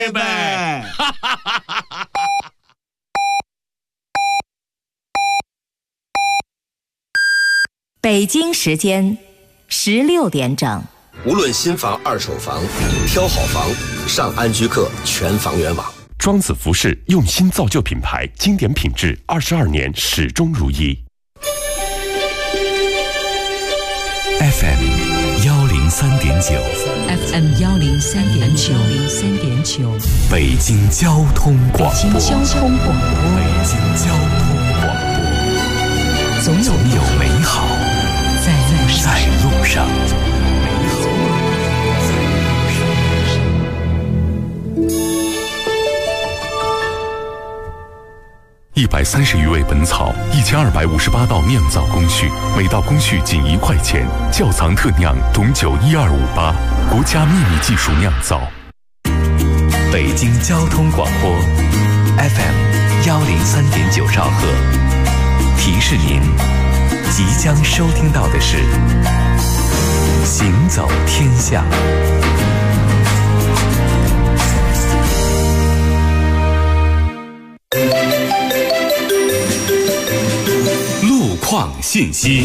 拜。 北京时间16点整。 无论新房、二手房，挑好房，上安居客全房源网。 庄子服饰用心造就品牌，经典品质，22年始终如一。 FM 103.9 FM 103.9 北京交通广播。 北京交通广播。总有美好在路上。 130余味本草，1258道酿造工序，每道工序仅1块钱。窖藏特酿董酒12588，国家秘密技术酿造。 北京交通广播 FM 103.9兆赫，提示您即将收听到的是行走天下。 路况信息。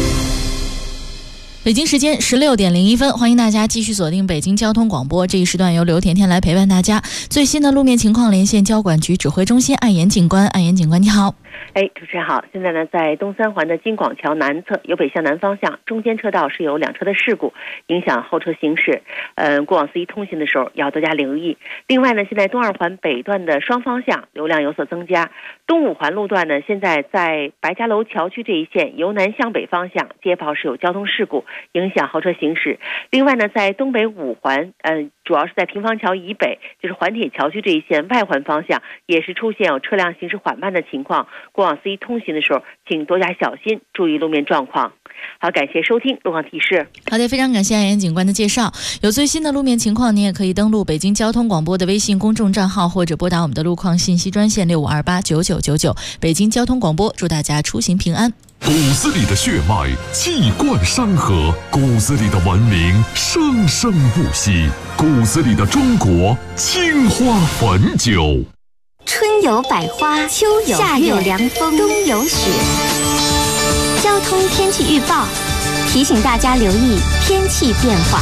北京时间16点01分，欢迎大家继续锁定北京交通广播。这一时段由刘甜甜来陪伴大家。最新的路面情况连线交管局指挥中心艾岩警官。艾岩警官，你好。 主持人好。现在呢，在东三环的京广桥南侧由北向南方向中间车道是有2车的事故，影响后车行驶。过往司机通行的时候要多加留意。另外呢，现在东二环北段的双方向流量有所增加。东五环路段呢，现在在白家楼桥区这一线由南向北方向街跑是有交通事故，影响后车行驶。另外呢，在东北五环，主要是在平房桥以北，就是环铁桥区这一线外环方向，也是出现有车辆行驶缓慢的情况。过往司机通行的时候，请多加小心，注意路面状况。好，感谢收听路况提示。 好的，非常感谢艾岩警官的介绍。有最新的路面情况，您也可以登录北京交通广播的微信公众账号，或者拨打我们的路况信息专线65289999。北京交通广播，祝大家出行平安。 骨子里的血脉气贯山河，骨子里的文明生生不息，骨子里的中国青花汾酒。 春有百花，秋有夏有凉风，冬有雪。交通天气预报提醒大家留意天气变化。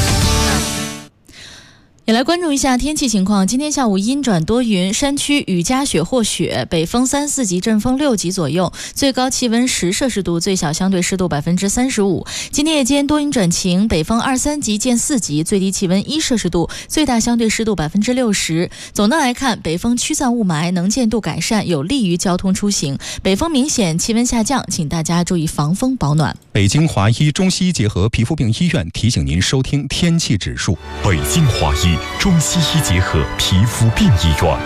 也来关注一下天气情况。今天下午阴转多云，山区雨夹雪或雪，北风3、4级，阵风6级左右，最高气温10摄氏度，最小相对湿度35%。今天夜间多云转晴，北风2、3级见4级，最低气温1摄氏度，最大相对湿度60%。总的来看，北风驱散雾霾，能见度改善，有利于交通出行。北风明显，气温下降，请大家注意防风保暖。 北京华医中西医结合皮肤病医院提醒您收听天气指数。 北京华医中西医结合皮肤病医院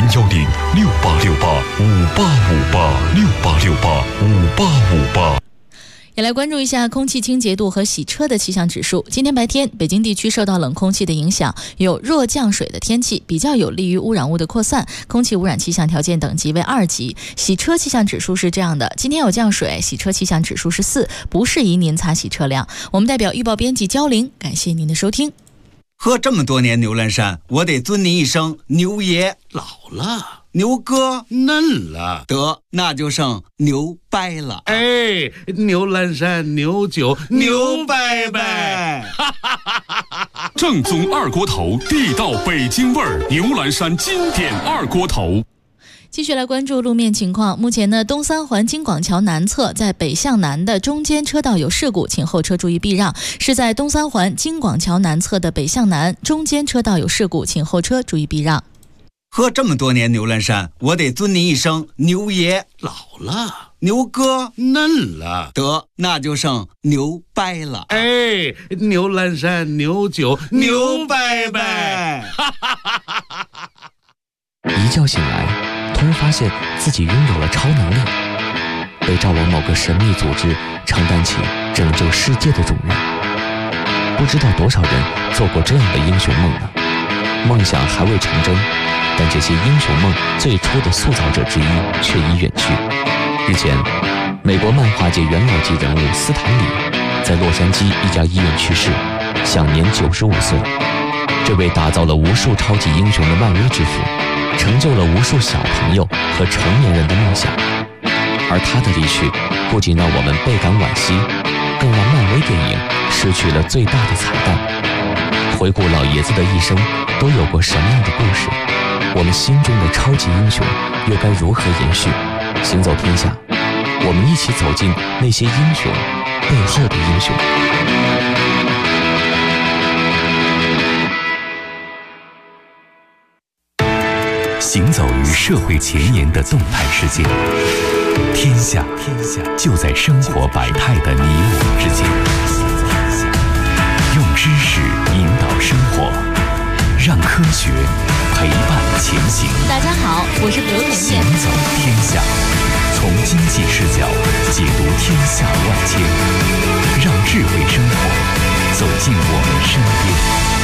，0106868585868685858。 也来关注一下空气清洁度和洗车的气象指数。今天白天，北京地区受到冷空气的影响，有弱降水的天气，比较有利于污染物的扩散，空气污染气象条件等级为2级。洗车气象指数是这样的：今天有降水，洗车气象指数是4，不适宜您擦洗车辆。我们代表预报编辑焦玲，感谢您的收听。 喝这么多年牛栏山，我得尊您一声牛爷。老了，牛哥嫩了，得那就剩牛掰了。 哎，牛栏山牛酒牛掰掰。 正宗二锅头，地道北京味儿，牛栏山经典二锅头。 继续来关注路面情况。目前呢，东三环京广桥南侧在北向南的中间车道有事故，请后车注意避让。是在东三环京广桥南侧的北向南中间车道有事故，请后车注意避让。 喝这么多年牛栏山，我得尊您一声牛爷。老了，牛哥嫩了，得那就剩牛掰了。 哎，牛栏山牛酒牛掰掰。 一觉醒来，突然发现自己拥有了超能力，被召往某个神秘组织，承担起拯救世界的重任。不知道多少人做过这样的英雄梦呢？梦想还未成真，但这些英雄梦最初的塑造者之一却已远去。日前，美国漫画界元老级人物斯坦李在洛杉矶一家医院去世，享年95岁。 这位打造了无数超级英雄的漫威之父，成就了无数小朋友和成年人的梦想。而他的离去，不仅让我们倍感惋惜，更让漫威电影失去了最大的彩蛋。回顾老爷子的一生都有过什么样的故事，我们心中的超级英雄又该如何延续？行走天下，我们一起走进那些英雄背后的英雄。 行走于社会前沿的动态世界，天下就在生活百态的你我之间。用知识引导生活，让科学陪伴前行。 大家好，我是刘甜甜。 行走天下，从经济视角解读天下万千，让智慧生活走进我们身边。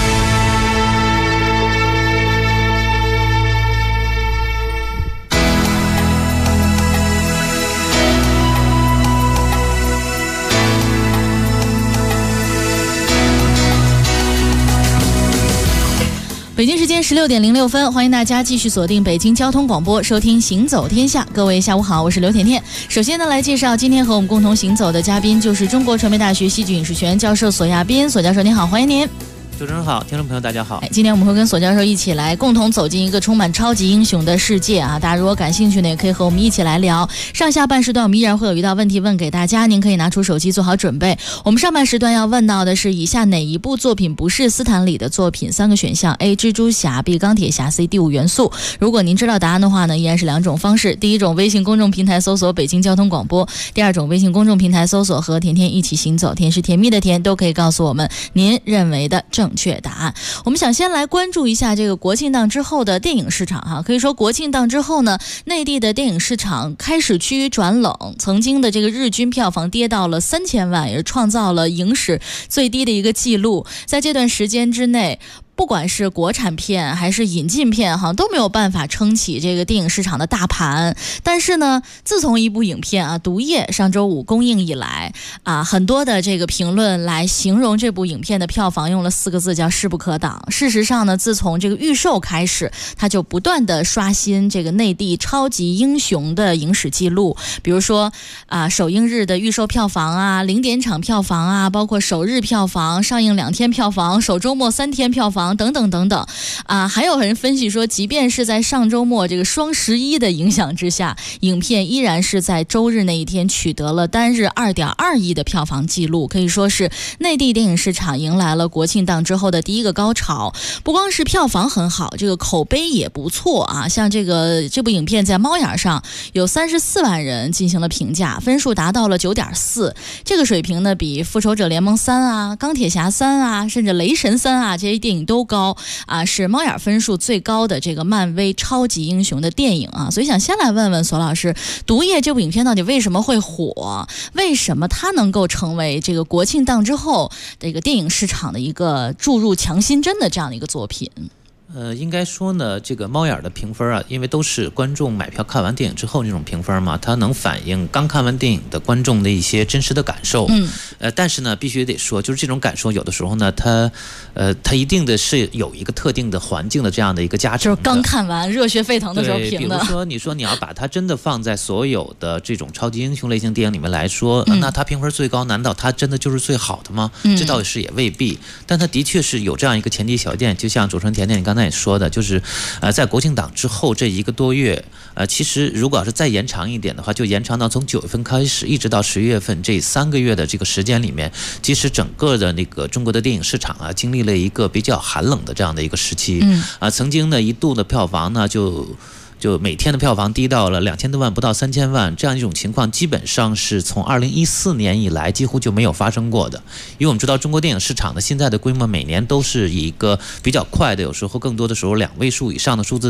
北京时间16点06分，欢迎大家继续锁定北京交通广播，收听《行走天下》。各位下午好，我是刘甜甜。首先呢，来介绍今天和我们共同行走的嘉宾，就是中国传媒大学戏剧影视学院教授索亚斌。索教授您好，欢迎您。 主持人好，听众朋友大家好。 今天我们会跟索教授一起来共同走进一个充满超级英雄的世界啊！大家如果感兴趣呢，也可以和我们一起来聊。上下半时段我们依然会有一道问题问给大家，您可以拿出手机做好准备。我们上半时段要问到的是以下哪一部作品不是斯坦李的作品？3个选项 ：A. 蜘蛛侠 ，B. 钢铁侠 ，C. 第5元素。如果您知道答案的话呢，依然是2种方式：第一种，微信公众平台搜索北京交通广播；第二种，微信公众平台搜索和甜甜一起行走，甜是甜蜜的甜，都可以告诉我们您认为的正确答案。我们想先来关注一下这个国庆档之后的电影市场哈，可以说国庆档之后呢，内地的电影市场开始趋于转冷，曾经的这个日均票房跌到了3000万，也是创造了影史最低的一个记录。在这段时间之内，不管是国产片还是引进片哈，都没有办法撑起这个电影市场的大盘。但是呢，自从一部影片啊《毒液》上周5公映以来啊，很多的这个评论来形容这部影片的票房用了4个字叫势不可挡。事实上呢，自从这个预售开始，它就不断的刷新这个内地超级英雄的影史记录。比如说啊，首映日的预售票房啊，0点场票房啊，包括首日票房、上映2天票房、首周末3天票房等等等等啊，还有人分析说，即便是在上周末这个双11的影响之下，影片依然是在周日那一天取得了单日2.2亿的票房记录，可以说是内地电影市场迎来了国庆档之后的第一个高潮。不光是票房很好，这个口碑也不错啊。像这部影片在猫眼上有34万人进行了评价，分数达到了9.4，这个水平呢，比《复仇者联盟3》啊、《钢铁侠3》啊，甚至《雷神3》啊这些电影都高啊，是猫眼分数最高的这个漫威超级英雄的电影啊。所以想先来问问索老师，《毒液》这部影片到底为什么会火？为什么它能够成为这个国庆档之后这个电影市场的一个注入强心针的这样的一个作品？ 应该说呢，这个猫眼的评分啊，因为都是观众买票看完电影之后这种评分嘛，它能反映刚看完电影的观众的一些真实的感受。但是呢，必须得说，就是这种感受有的时候呢，它一定的是有一个特定的环境的这样的一个加成。 就是刚看完热血沸腾的时候评的。 比如说，你要把它真的放在所有的这种超级英雄类型电影里面来说，那它评分最高，难道它真的就是最好的吗？这倒是也未必。但它的确是有这样一个前提条件，就像主持人甜甜你刚才也说的，就是在国庆档之后这1个多月，其实如果要是再延长一点的话，就延长到从9月份开始一直到10月份这3个月的这个时间里面，其实整个的那个中国的电影市场啊，经历了一个比较寒冷的这样的一个时期。曾经呢一度的票房呢就每天的票房低到了2000多万，不到3000万，这样一种情况基本上是从2014年以来几乎就没有发生过的。因为我们知道中国电影市场的现在的规模每年都是以一个比较快的，有时候更多的时候2位数以上的数字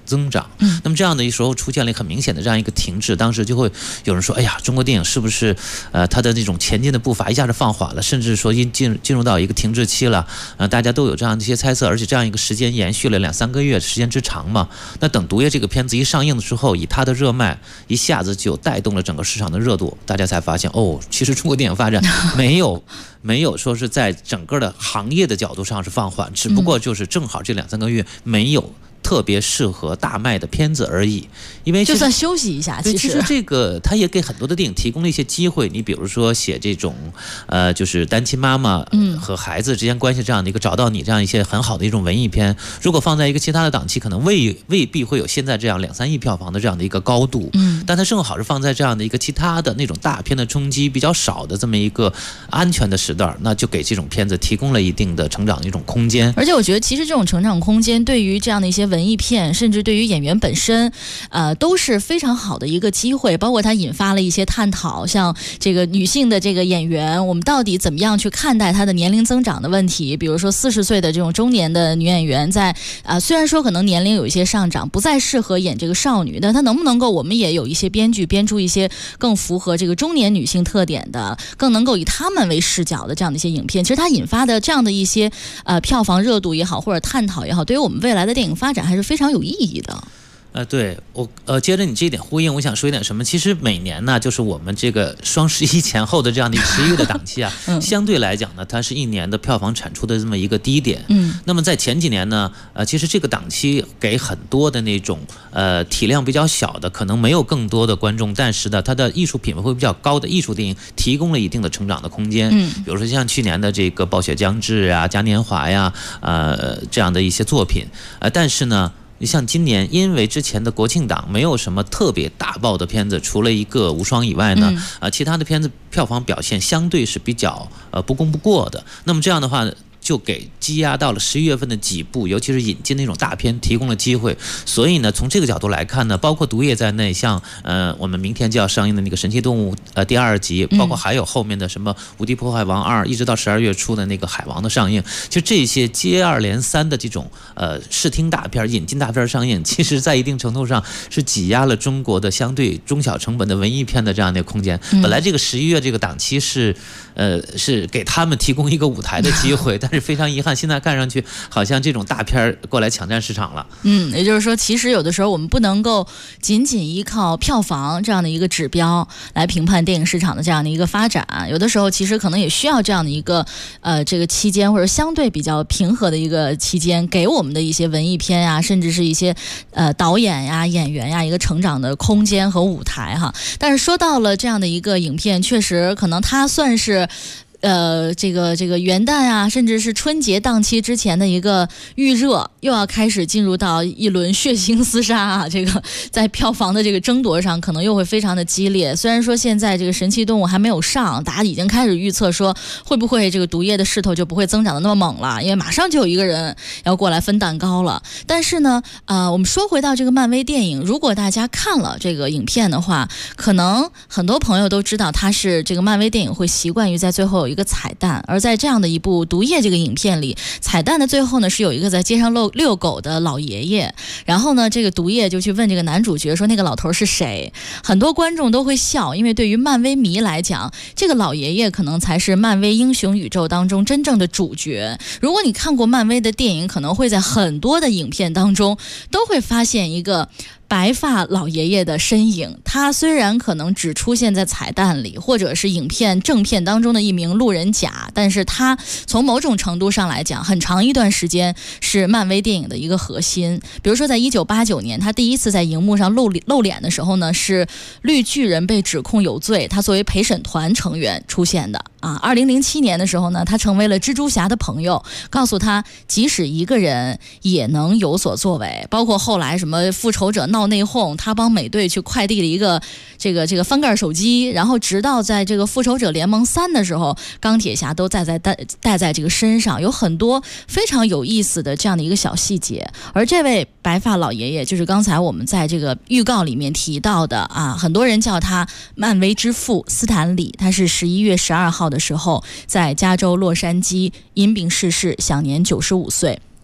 增长。那么这样的时候出现了很明显的这样一个停滞，当时就会有人说，哎呀，中国电影是不是它的那种前进的步伐一下子放缓了，甚至说进入到一个停滞期了？大家都有这样的一些猜测，而且这样一个时间延续了2-3个月，时间之长嘛。那等《毒液》这个片子一上映的时候，以它的热卖，一下子就带动了整个市场的热度，大家才发现其实中国电影发展没有说是在整个的行业的角度上是放缓，只不过就是正好这2-3个月没有特别适合大卖的片子而已，因为就算休息一下。 其实这个它也给很多的电影提供了一些机会。你比如说写这种就是单亲妈妈和孩子之间关系这样的一个找到你这样一些很好的一种文艺片，如果放在一个其他的档期，可能未必会有现在这样2-3亿票房的这样的一个高度。但它正好是放在这样的一个其他的那种大片的冲击比较少的这么一个安全的时段，那就给这种片子提供了一定的成长的一种空间。 而且我觉得其实这种成长空间对于这样的一些文艺片，甚至对于演员本身都是非常好的一个机会，包括它引发了一些探讨，像这个女性的这个演员，我们到底怎么样去看待她的年龄增长的问题。比如说40岁的这种中年的女演员在虽然说可能年龄有一些上涨，不再适合演这个少女，但她能不能够我们也有一些编剧编出一些更符合这个中年女性特点的，更能够以她们为视角的这样的一些影片，其实它引发的这样的一些票房热度也好，或者探讨也好，对于我们未来的电影发展还是非常有意义的。 对，我接着你这一点呼应，我想说一点什么。其实每年呢，就是我们这个双11前后的这样的一个11月的档期啊，相对来讲呢，它是一年的票房产出的这么一个低点。那么在前几年呢，其实这个档期给很多的那种体量比较小的，可能没有更多的观众，但是呢，它的艺术品位会比较高的艺术电影提供了一定的成长的空间。比如说像去年的这个《暴雪将至》啊、《嘉年华》呀，这样的一些作品。但是呢，你像今年，因为之前的国庆档没有什么特别大爆的片子，除了一个《无双》以外呢，其他的片子票房表现相对是比较不攻不过的。那么这样的话，就给积压到了11月份的几部，尤其是引进那种大片提供了机会。所以呢，从这个角度来看呢，包括《毒液》在内，像我们明天就要上映的那个《神奇动物》第2集，包括还有后面的什么《无敌破坏王2》，一直到12月初的那个《海王》的上映，就这些接二连三的这种视听大片、引进大片上映，其实在一定程度上是挤压了中国的相对中小成本的文艺片的这样的空间。本来这个11月这个档期是给他们提供一个舞台的机会，但是非常遗憾，现在看上去好像这种大片过来抢占市场了。 也就是说，其实有的时候我们不能够仅仅依靠票房这样的一个指标来评判电影市场的这样的一个发展，有的时候其实可能也需要这样的一个这个期间，或者相对比较平和的一个期间，给我们的一些文艺片啊，甚至是一些导演呀、演员呀一个成长的空间和舞台哈。但是说到了这样的一个影片，确实可能它算是这个元旦啊，甚至是春节档期之前的一个预热，又要开始进入到一轮血腥厮杀啊！这个在票房的这个争夺上，可能又会非常的激烈。虽然说现在这个神奇动物还没有上，大家已经开始预测说会不会这个毒液的势头就不会增长的那么猛了，因为马上就有一个人要过来分蛋糕了。但是呢，我们说回到这个漫威电影，如果大家看了这个影片的话，可能很多朋友都知道，它是这个漫威电影会习惯于在最后有一个彩蛋，而在这样的一部毒液这个影片里，彩蛋的最后呢是有一个在街上遛狗的老爷爷，然后呢这个毒液就去问这个男主角说那个老头是谁。很多观众都会笑，因为对于漫威迷来讲，这个老爷爷可能才是漫威英雄宇宙当中真正的主角。如果你看过漫威的电影，可能会在很多的影片当中都会发现一个白发老爷爷的身影，他虽然可能只出现在彩蛋里，或者是影片正片当中的一名路人甲，但是他从某种程度上来讲，很长一段时间是漫威电影的一个核心。比如说在1989年，他第一次在荧幕上露脸的时候呢，是绿巨人被指控有罪，他作为陪审团成员出现的啊。2007年的时候呢，他成为了蜘蛛侠的朋友，告诉他即使一个人也能有所作为。包括后来什么复仇者闹内讧，他帮美队去快递了一个这个翻盖手机，然后直到在这个复仇者联盟3的时候，钢铁侠都带在这个身上，有很多非常有意思的这样的一个小细节。而这位白发老爷爷就是刚才我们在这个预告里面提到的啊，很多人叫他漫威之父斯坦李，他是11月12号的时候在加州洛杉矶因病逝世，享年95岁。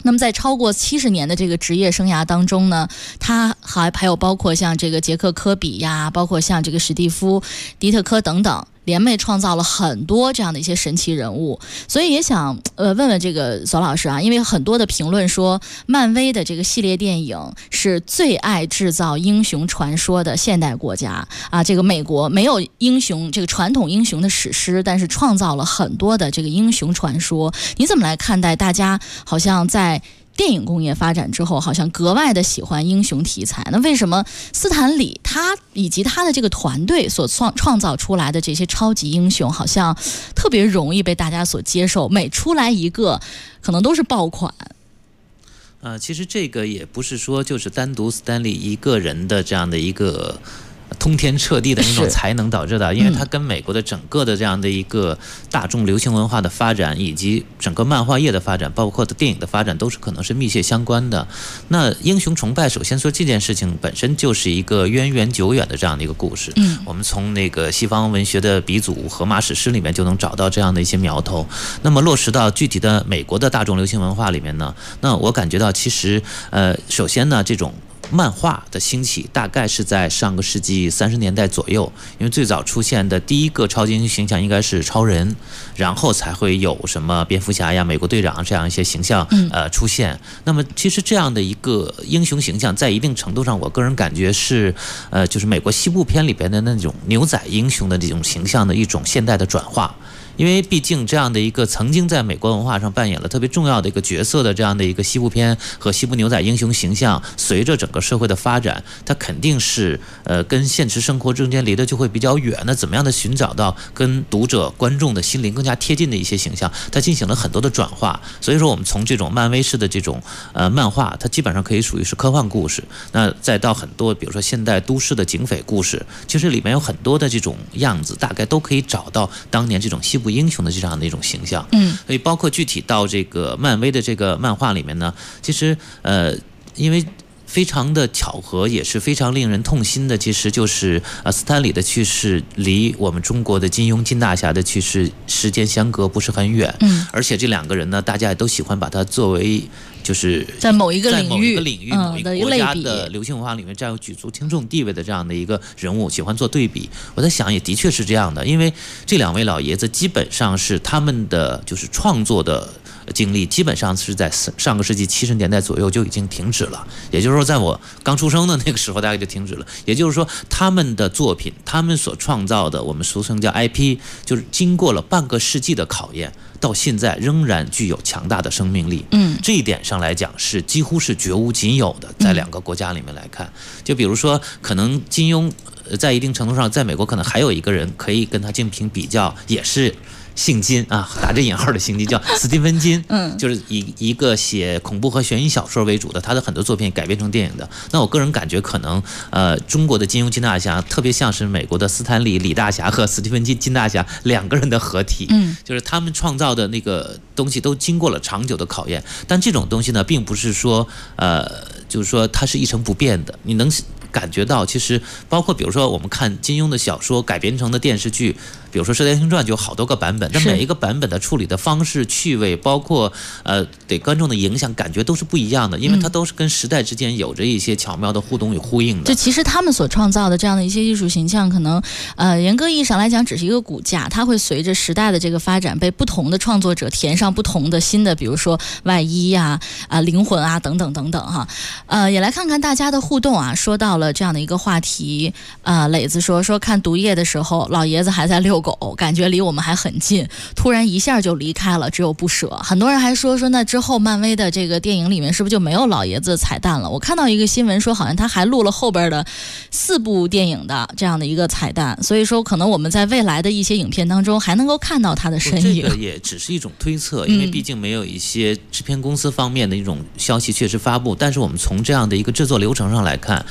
那么在超过70年的这个职业生涯当中呢，他还有包括像这个杰克科比呀，包括像这个史蒂夫迪特科等等，联袂创造了很多这样的一些神奇人物。所以也想问问这个索老师啊，因为很多的评论说漫威的这个系列电影是最爱制造英雄传说的现代国家啊，这个美国没有英雄这个传统英雄的史诗，但是创造了很多的这个英雄传说。你怎么来看待大家好像在电影工业发展之后好像格外的喜欢英雄题材？那为什么斯坦李他以及他的这个团队所创造出来的这些超级英雄好像特别容易被大家所接受，每出来一个可能都是爆款？ 其实这个也不是说就是单独斯坦李一个人的这样的一个通天彻地的那种才能导致的，因为它跟美国的整个的这样的一个大众流行文化的发展，以及整个漫画业的发展，包括电影的发展，都是可能是密切相关的。那英雄崇拜，首先说这件事情本身就是一个渊源久远的这样的一个故事。我们从那个西方文学的鼻祖荷马史诗里面就能找到这样的一些苗头。那么落实到具体的美国的大众流行文化里面呢，那我感觉到其实首先呢，这种漫画的兴起大概是在上个世纪30年代左右，因为最早出现的第一个超级英雄形象应该是超人，然后才会有什么蝙蝠侠呀、美国队长这样一些形象出现。那么其实这样的一个英雄形象在一定程度上，我个人感觉是就是美国西部片里边的那种牛仔英雄的这种形象的一种现代的转化。因为毕竟这样的一个曾经在美国文化上扮演了特别重要的一个角色的这样的一个西部片和西部牛仔英雄形象，随着整个社会的发展，它肯定是跟现实生活中间离得就会比较远。那怎么样的寻找到跟读者观众的心灵更加贴近的一些形象，它进行了很多的转化。所以说我们从这种漫威式的这种漫画，它基本上可以属于是科幻故事，那再到很多比如说现代都市的警匪故事，其实里面有很多的这种样子，大概都可以找到当年这种西部英雄的这样的一种形象。所以包括具体到这个漫威的这个漫画里面呢，其实因为非常的巧合，也是非常令人痛心的，其实就是斯坦李的去世离我们中国的金庸金大侠的去世时间相隔不是很远。而且这两个人呢，大家也都喜欢把它作为就是在某一个领域某一个国家的流行文化里面占有举足轻重地位的这样的一个人物，喜欢做对比。我在想也的确是这样的，因为这两位老爷子基本上是他们的就是创作的经历基本上是在上个世纪70年代左右就已经停止了，也就是说在我刚出生的那个时候大概就停止了。也就是说他们的作品，他们所创造的我们俗称叫 IP， 就是经过了半个世纪的考验，到现在仍然具有强大的生命力。这一点上来讲是几乎是绝无仅有的，在两个国家里面来看。就比如说可能金庸在一定程度上在美国可能还有一个人可以跟他进行比较，也是姓金啊，打着引号的姓金，叫斯蒂芬金。就是以一个写恐怖和悬疑小说为主的，他的很多作品改编成电影的。那我个人感觉可能中国的金庸金大侠特别像是美国的斯坦李李大侠和斯蒂芬金金大侠两个人的合体。就是他们创造的那个东西都经过了长久的考验，但这种东西呢并不是说就是说它是一成不变的。你能感觉到其实包括比如说我们看金庸的小说改编成的电视剧，比如说《射雕英雄传》就有好多个版本，但每一个版本的处理的方式、趣味，包括对观众的影响，感觉都是不一样的，因为它都是跟时代之间有着一些巧妙的互动与呼应的。 就其实他们所创造的这样的一些艺术形象，可能严格意义上来讲只是一个骨架，它会随着时代的这个发展被不同的创作者填上不同的新的，比如说外衣呀、灵魂啊等等等等哈。也来看看大家的互动啊，说到了这样的一个话题。磊子说看毒液的时候，老爷子还在遛狗，感觉离我们还很近，突然一下就离开了，只有不舍。很多人还说那之后漫威的这个电影里面是不是就没有老爷子彩蛋了？我看到一个新闻说好像他还录了后边的4部电影的这样的一个彩蛋，所以说可能我们在未来的一些影片当中还能够看到他的身影。 这个也只是一种推测，因为毕竟没有一些制片公司方面的一种消息确实发布，但是我们从这样的一个制作流程上来看，现在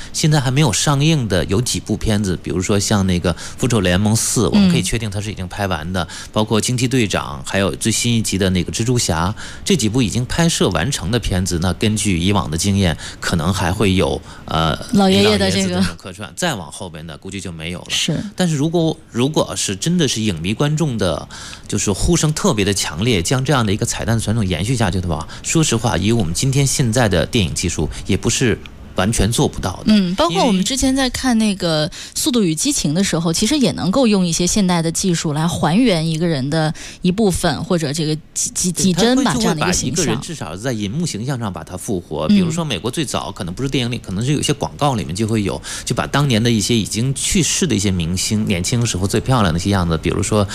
还没有上映的有几部片子，比如说像那个《复仇者联盟4》，我们可以确定它是已经拍完的，包括《惊奇队长》，还有最新一集的那个蜘蛛侠，这几部已经拍摄完成的片子，那根据以往的经验，可能还会有老爷爷的这个客串，再往后边的估计就没有了。 是， 但是如果是真的是影迷观众的，就是呼声特别的强烈，将这样的一个彩蛋传统延续下去的话，说实话，以我们今天现在的电影技术，也不是完全做不到的。 包括我们之前在看那个《速度与激情》的时候，其实也能够用一些现代的技术来还原一个人的一部分，或者这个几帧吧，这样的一个形象。 一个人至少在银幕形象上把它复活。比如说美国最早可能不是电影里，可能是有些广告里面就会有，就把当年的一些已经去世的一些明星年轻时候最漂亮的一些样子，比如说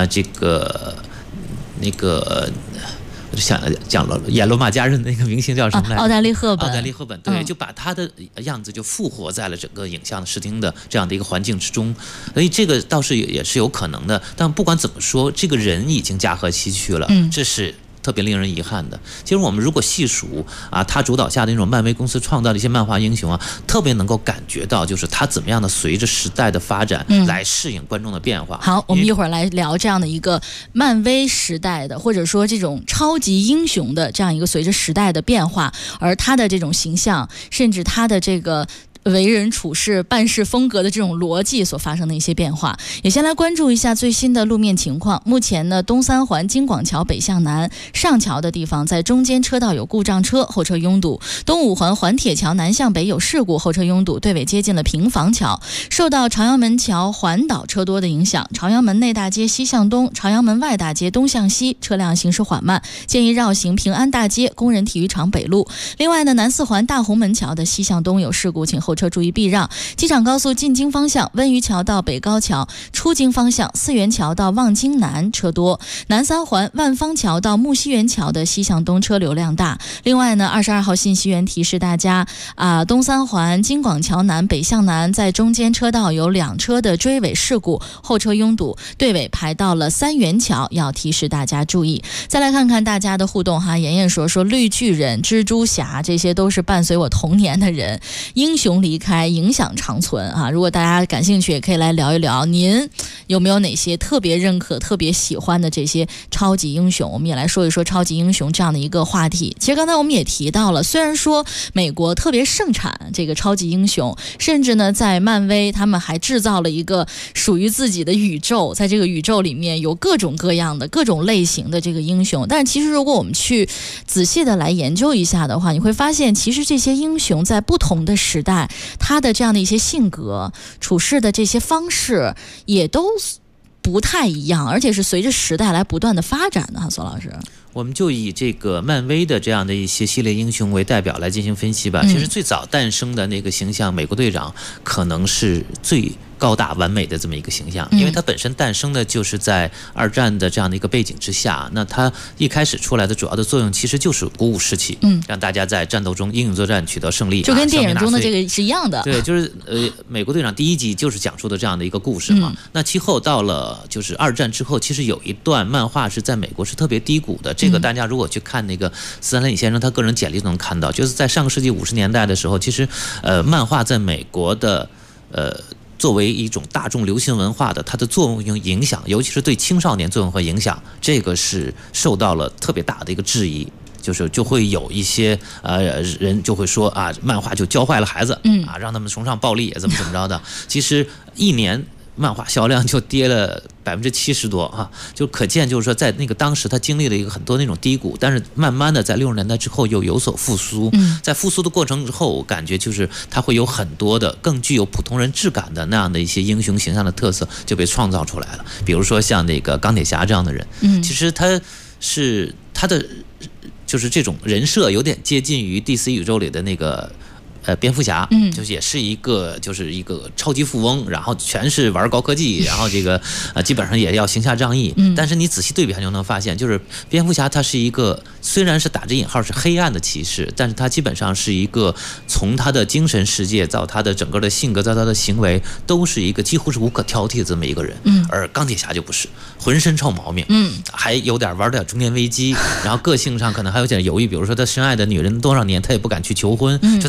我就想讲了演罗马假日的那个明星叫什么来着？ 奥黛丽赫本，对，就把她的样子就复活在了整个影像视听的这样的一个环境之中，所以这个倒是也是有可能的。但不管怎么说，这个人已经驾鹤西去了，这是特别令人遗憾的。其实我们如果细数他主导下的那种漫威公司创造的一些漫画英雄特别能够感觉到，就是他怎么样的随着时代的发展来适应观众的变化。 好，我们一会儿来聊这样的一个漫威时代的，或者说这种超级英雄的这样一个随着时代的变化，而他的这种形象，甚至他的这个为人处事、办事风格的这种逻辑所发生的一些变化。也先来关注一下最新的路面情况。目前呢，东三环京广桥北向南上桥的地方，在中间车道有故障车，后车拥堵；东五环环铁桥南向北有事故，后车拥堵，队尾接近了平房桥。受到朝阳门桥环岛车多的影响，朝阳门内大街西向东、朝阳门外大街东向西车辆行驶缓慢，建议绕行平安大街、工人体育场北路。另外呢，南四环大红门桥的西向东有事故，请后车注意避让。机场高速进京方向，温榆桥到北高桥；出京方向，四元桥到望京南车多。南三环万方桥到木樨园桥的西向东车流量大。另外呢，22号信息源提示大家东三环京广桥南北向南在中间车道有2车的追尾事故，后车拥堵，队尾排到了三元桥，要提示大家注意。再来看看大家的互动哈，妍妍说绿巨人、蜘蛛侠这些都是伴随我童年的人，英雄离开影响长存啊！如果大家感兴趣，也可以来聊一聊，您有没有哪些特别认可、特别喜欢的这些超级英雄？我们也来说一说超级英雄这样的一个话题。其实刚才我们也提到了，虽然说美国特别盛产这个超级英雄，甚至呢在漫威他们还制造了一个属于自己的宇宙，在这个宇宙里面有各种各样的各种类型的这个英雄。但是其实如果我们去仔细的来研究一下的话，你会发现其实这些英雄在不同的时代，他的这样的一些性格、处事的这些方式也都不太一样，而且是随着时代来不断的发展的。索老师， 我们就以这个漫威的这样的一些系列英雄为代表来进行分析吧。其实最早诞生的那个形象，美国队长可能是最高大完美的这么一个形象，因为它本身诞生的就是在2战的这样的一个背景之下。那它一开始出来的主要的作用其实就是鼓舞士气，让大家在战斗中英勇作战，取得胜利， 就跟电影中的这个是一样的。 对，就是美国队长第1集就是讲述的这样的一个故事嘛。那其后到了就是2战之后，其实有一段漫画是在美国是特别低谷的。这个大家如果去看那个斯坦李先生他个人简历都能看到，就是在上个世纪50年代的时候，其实漫画在美国的作为一种大众流行文化的它的作用影响，尤其是对青少年作用和影响，这个是受到了特别大的一个质疑。就会有一些人就会说漫画就教坏了孩子，让他们崇尚暴力怎么着的。其实1年漫画销量就跌了70%多就可见就是说在那个当时他经历了一个很多那种低谷，但是慢慢的在60年代之后又有所复苏。在复苏的过程之后，我感觉就是他会有很多的更具有普通人质感的那样的一些英雄形象的特色就被创造出来了。比如说像那个钢铁侠这样的人，其实他的就是这种人设有点接近于 DC 宇宙里的那个蝙蝠侠，就是也是一个超级富翁，然后全是玩高科技，然后这个基本上也要行侠仗义。但是你仔细对比，就能发现，就是蝙蝠侠他是一个虽然是打着引号是黑暗的骑士，但是他基本上是一个从他的精神世界到他的整个的性格到他的行为，都是一个几乎是无可挑剔的这么一个人。而钢铁侠就不是，浑身臭毛病，还玩点中年危机，然后个性上可能还有点犹豫，比如说他深爱的女人多少年他也不敢去求婚，就他其实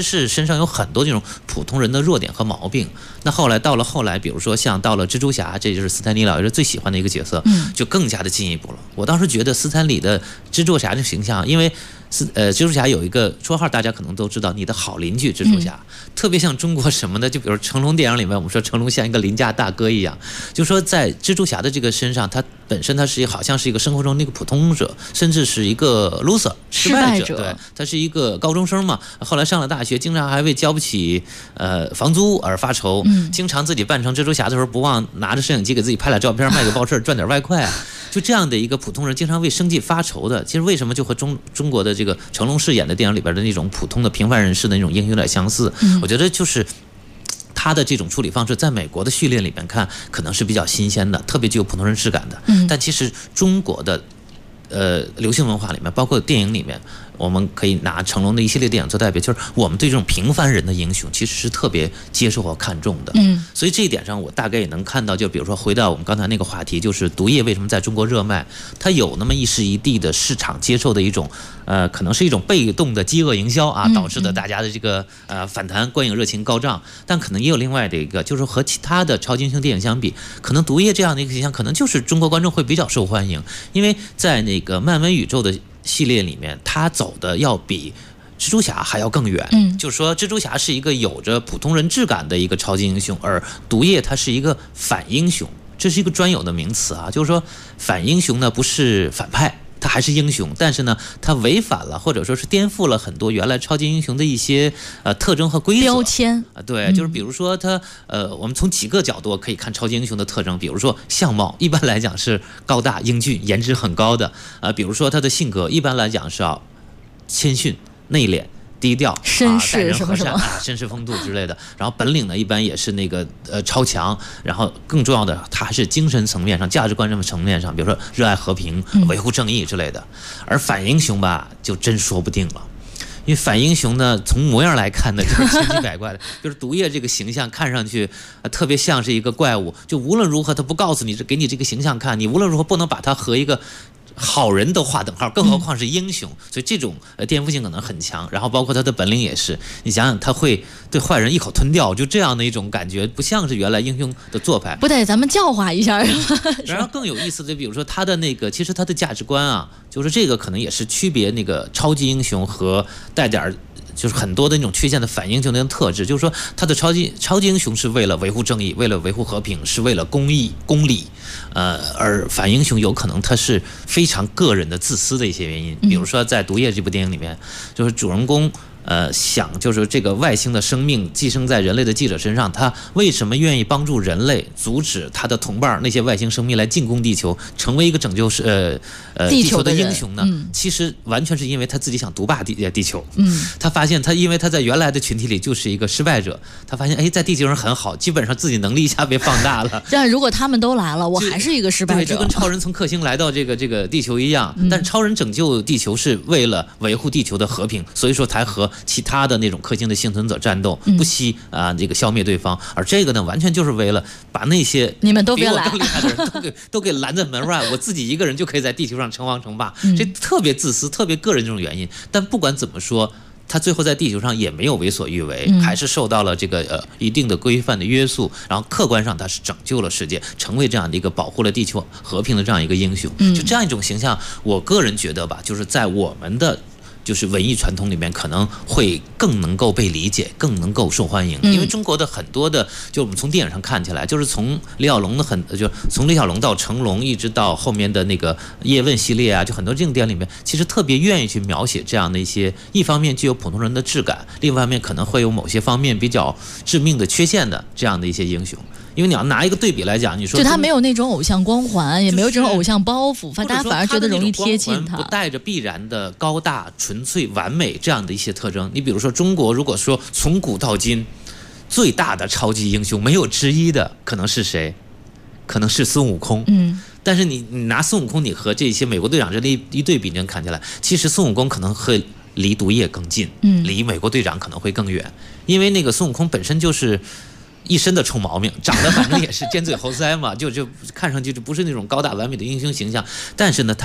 是身上有很多这种普通人的弱点和毛病。那后来到了比如说像到了蜘蛛侠，这就是斯坦李老师最喜欢的一个角色，就更加的进一步了。我当时觉得斯坦李的蜘蛛侠这形象，因为蜘蛛侠有一个绰号，大家可能都知道，你的好邻居蜘蛛侠，特别像中国什么的，就比如成龙电影里面，我们说成龙像一个邻家大哥一样，就说在蜘蛛侠的这个身上，他本身他是好像是一个生活中那个普通者，甚至是一个 loser 失败者，对，他是一个高中生嘛，后来上了大学，经常还为交不起房租而发愁，经常自己扮成蜘蛛侠的时候不忘拿着摄影机给自己拍俩照片，卖个报纸赚点外快，就这样的一个普通人，经常为生计发愁的，其实为什么就和中国的这个成龙饰演的电影里边的那种普通的平凡人士的那种英雄有点相似，我觉得就是他的这种处理方式在美国的序列里面看可能是比较新鲜的，特别具有普通人质感的，但其实中国的流行文化里面，包括电影里面，我们可以拿成龙的一系列电影做代表，就是我们对这种平凡人的英雄其实是特别接受和看重的。所以这一点上我大概也能看到，就比如说回到我们刚才那个话题，就是毒液为什么在中国热卖，它有那么一时一地的市场接受的一种可能是一种被动的饥饿营销啊，导致的大家的这个反弹，观影热情高涨，但可能也有另外的一个，就是和其他的超级英雄电影相比，可能毒液这样的一个形象可能就是中国观众会比较受欢迎，因为在那个漫威宇宙的系列里面，他走的要比蜘蛛侠还要更远。就是说蜘蛛侠是一个有着普通人质感的一个超级英雄，而毒液他是一个反英雄，这是一个专有的名词啊。就是说反英雄呢不是反派，他还是英雄，但是呢他违反了或者说是颠覆了很多原来超级英雄的一些特征和规则标签啊。对，就是比如说他我们从几个角度可以看超级英雄的特征，比如说相貌一般来讲是高大英俊颜值很高的，比如说他的性格一般来讲是要谦逊内敛低调， 绅士什么什么绅士风度之类的。然后本领呢，一般也是那个超强。然后更重要的，他还是精神层面上、价值观层面上，比如说热爱和平、维护正义之类的。而反英雄吧，就真说不定了。因为反英雄呢，从模样来看呢，就是千奇百怪的。就是毒液这个形象看上去特别像是一个怪物，就无论如何他不告诉你，给你这个形象看，你无论如何不能把他和一个好人都划等号，更何况是英雄，所以这种颠覆性可能很强。然后包括他的本领也是，你想想他会对坏人一口吞掉，就这样的一种感觉，不像是原来英雄的做派， 不得咱们教化一下。 然后更有意思的，比如说他的那个，其实他的价值观啊，就是这个可能也是区别那个超级英雄和带点就是很多的那种缺陷的反英雄的特质，就是说他的超级英雄是为了维护正义，为了维护和平，是为了公义公理，而反英雄有可能他是非常个人的自私的一些原因，比如说在毒液这部电影里面，就是主人公想就是这个外星的生命寄生在人类的记者身上，他为什么愿意帮助人类阻止他的同伴那些外星生命来进攻地球，成为一个拯救地球的英雄呢？其实完全是因为他自己想独霸地球。他发现因为他在原来的群体里就是一个失败者，他发现在地球上很好，基本上自己能力一下被放大了。 但如果他们都来了，我还是一个失败者。 对，就跟超人从克星来到这个地球一样，但是超人拯救地球是为了维护地球的和平，所以说才和其他的那种氪星的幸存者战斗，不惜这个消灭对方。而这个呢，完全就是为了把那些你们都别来比我更厉害的人都给拦在门外，我自己一个人就可以在地球上称王称霸。这特别自私、特别个人这种原因。但不管怎么说，他最后在地球上也没有为所欲为，还是受到了这个一定的规范的约束，然后客观上他是拯救了世界，成为这样的一个保护了地球和平的这样一个英雄。就这样一种形象，我个人觉得吧，就是在我们的就是文艺传统里面可能会更能够被理解，更能够受欢迎。因为中国的很多的，就我们从电影上看起来，就是从李小龙的就从李小龙到成龙，一直到后面的那个叶问系列啊，就很多这种电影里面，其实特别愿意去描写这样的一些，一方面具有普通人的质感，另外一方面可能会有某些方面比较致命的缺陷的这样的一些英雄。因为你要拿一个对比来讲，你说就他没有那种偶像光环，也没有这种偶像包袱，大家反而觉得容易贴近他， 不带着必然的高大、纯粹、完美这样的一些特征。你比如说中国，如果说从古到今最大的超级英雄没有之一的，可能是谁？可能是孙悟空。但是你拿孙悟空，你和这些美国队长这一对比，你能看起来，其实孙悟空可能会离毒液更近，离美国队长可能会更远，因为那个孙悟空本身就是一身的臭毛病，长得反正也是尖嘴猴腮嘛，就看上去就不是那种高大完美的英雄形象。但是呢，他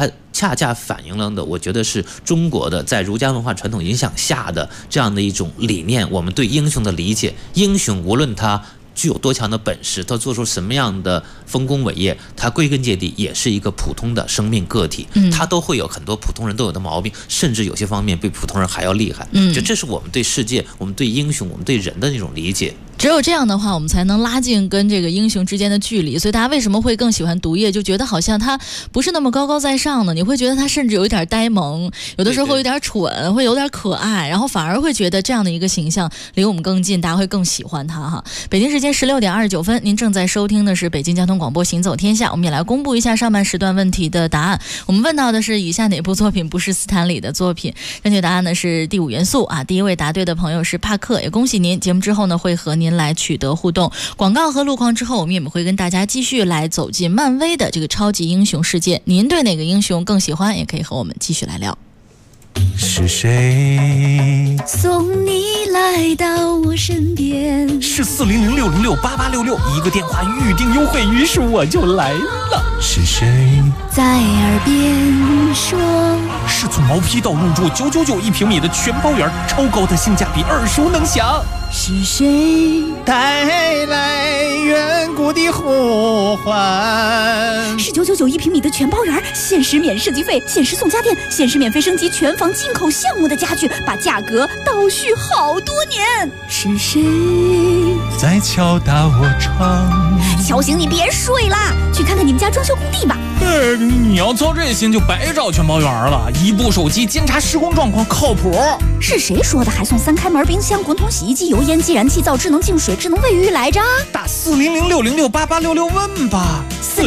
恰恰反映了的，我觉得是中国的在儒家文化传统影响下的这样的一种理念，我们对英雄的理解。英雄无论他具有多强的本事，他做出什么样的丰功伟业，他归根结底也是一个普通的生命个体，他都会有很多普通人都有的毛病，甚至有些方面比普通人还要厉害。这是我们对世界、我们对英雄、我们对人的那种理解。 只有这样的话，我们才能拉近跟这个英雄之间的距离。所以大家为什么会更喜欢毒液，就觉得好像他不是那么高高在上呢？你会觉得他甚至有一点呆萌，有的时候会有点蠢，会有点可爱，然后反而会觉得这样的一个形象离我们更近，大家会更喜欢他哈。北京时间16点29分，您正在收听的是北京交通广播行走天下。我们也来公布一下上半时段问题的答案。我们问到的是以下哪部作品不是斯坦李的作品？正确答案呢是第5元素啊。第一位答对的朋友是帕克，也恭喜您。节目之后呢会和您来取得互动。广告和路况之后，我们也会跟大家继续来走进漫威的这个超级英雄世界。您对哪个英雄更喜欢，也可以和我们继续来聊。 是谁送你来到我身边？ 是400-606-8866，一个电话预定优惠，于是我就来了。是谁在耳边说？ 是从毛坯到入住999一平米的全包圆，超高的性价比，耳熟能详。 是谁带来远古的呼唤？ 是999一平米的全包圆，限时免设计费，限时送家电，限时免费升级全房进口项目的家具，把价格倒叙好多年。是谁在敲打我窗？ 小醒你别睡啦，去看看你们家装修工地吧。 你要操这心就白找全包圆了，一部手机监察施工状况靠谱。 是谁说的还送3开门冰箱、滚筒洗衣机、油烟机、燃气灶、智能净水、智能卫浴来着？ 打400-606-8866问吧。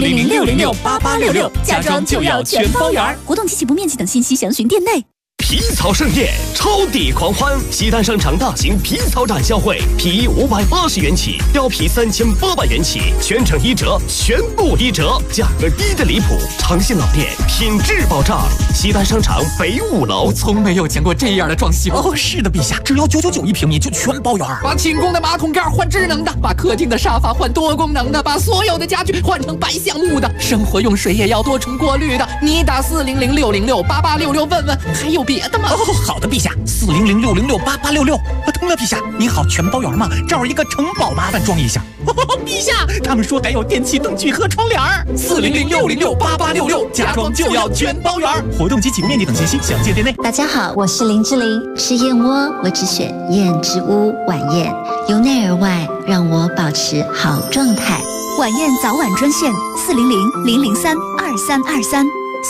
400-606-8866，家装就要全包圆。活动及起步面积等信息详询店内。 皮草盛宴，超抵狂欢！西单商场大型皮草展销会，皮衣580元起，貂皮3800元起，全程1折，全部1折，价格低的离谱。诚信老店，品质保障。西单商场北5楼。 我从没有见过这样的装修。哦，是的，陛下，只要999一平米就全包圆。把寝宫的马桶盖换智能的，把客厅的沙发换多功能的，把所有的家具换成白橡木的，生活用水也要多重过滤的。你打400-606-8866问问，还有别的吗？哦，好的，陛下，400-606-8866。疼了，陛下，您好，全包圆吗？这儿一个城堡，麻烦装一下。陛下，他们说还有电器灯具和窗帘。400-606-8866，家装就要全包圆。活动及起步面积等信息详见店内。 大家好，我是林志玲。吃燕窝，我只选燕之屋晚宴，由内而外让我保持好状态。 晚宴早晚专线400-003-2323。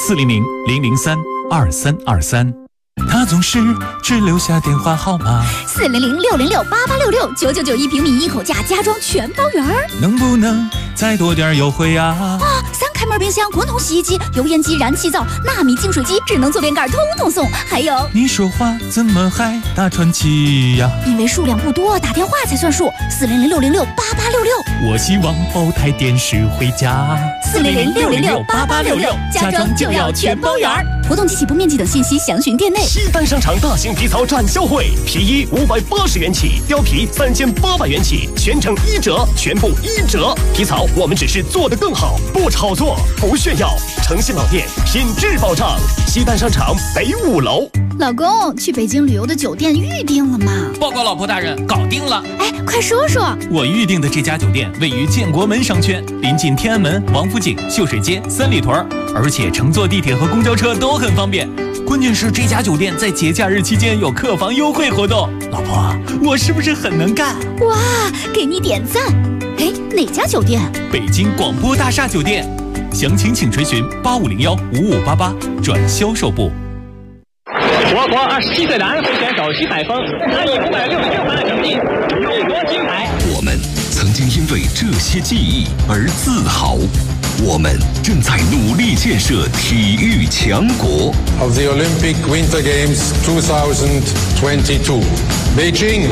400-003-2323。他总是只留下电话号码 400-606-8866，999一平米一口价，家装全包圆。 能不能再多点优惠呀？ 3开门冰箱、滚筒洗衣机、油烟机、燃气灶、纳米净水机、智能坐便盖，通通送。还有， 你说话怎么还大喘气呀？ 因为数量不多，打电话才算数。400-606-8866。 我希望包台电视回家。 400-606-8866，家装就要全包圆。活动及起步面积等信息详询店内。 西单商场大型皮草展销会，皮衣580元起，貂皮3800元起，全程1折，全部1折。皮草我们只是做得更好，不炒作，不炫耀。诚信老店，品质保障。西单商场北5楼。 老公，去北京旅游的酒店预定了吗？ 报告老婆大人，搞定了。 哎，快说说。 我预定的这家酒店位于建国门商圈，临近天安门、王府井、秀水街、三里屯，而且乘坐地铁和公交车都很方便。关键是这家酒店在节假日期间有客房优惠活动。老婆，我是不是很能干？ 哇，给你点赞。哎，哪家酒店？ 北京广播大厦酒店。详情请垂询8501-5588转销售部。 我国27岁男飞选手徐海峰，他以566分的成绩勇夺金牌。 我们曾经因为这些记忆而自豪，我们正在努力建设体育强国。 Of the Olympic Winter Games 2022, Beijing。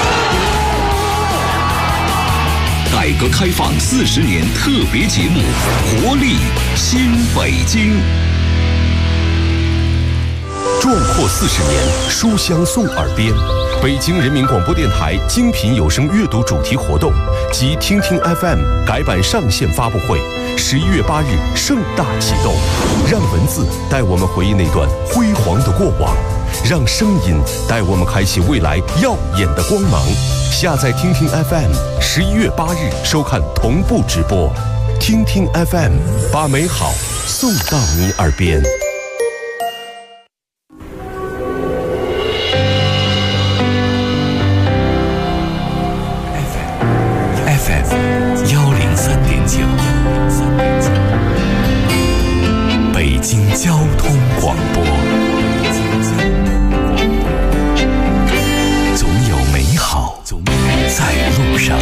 改革开放40年特别节目《活力新北京》。壮阔40年，书香送耳边。北京人民广播电台精品有声阅读主题活动及听听 FM 改版上线发布会 11月8日盛大启动，让文字带我们回忆那段辉煌的过往，让声音带我们开启未来耀眼的光芒。下载听听 FM，11月8日收看同步直播。听听 FM， 把美好送到你耳边。FM103.9，北京交通广播。总有美好在路上。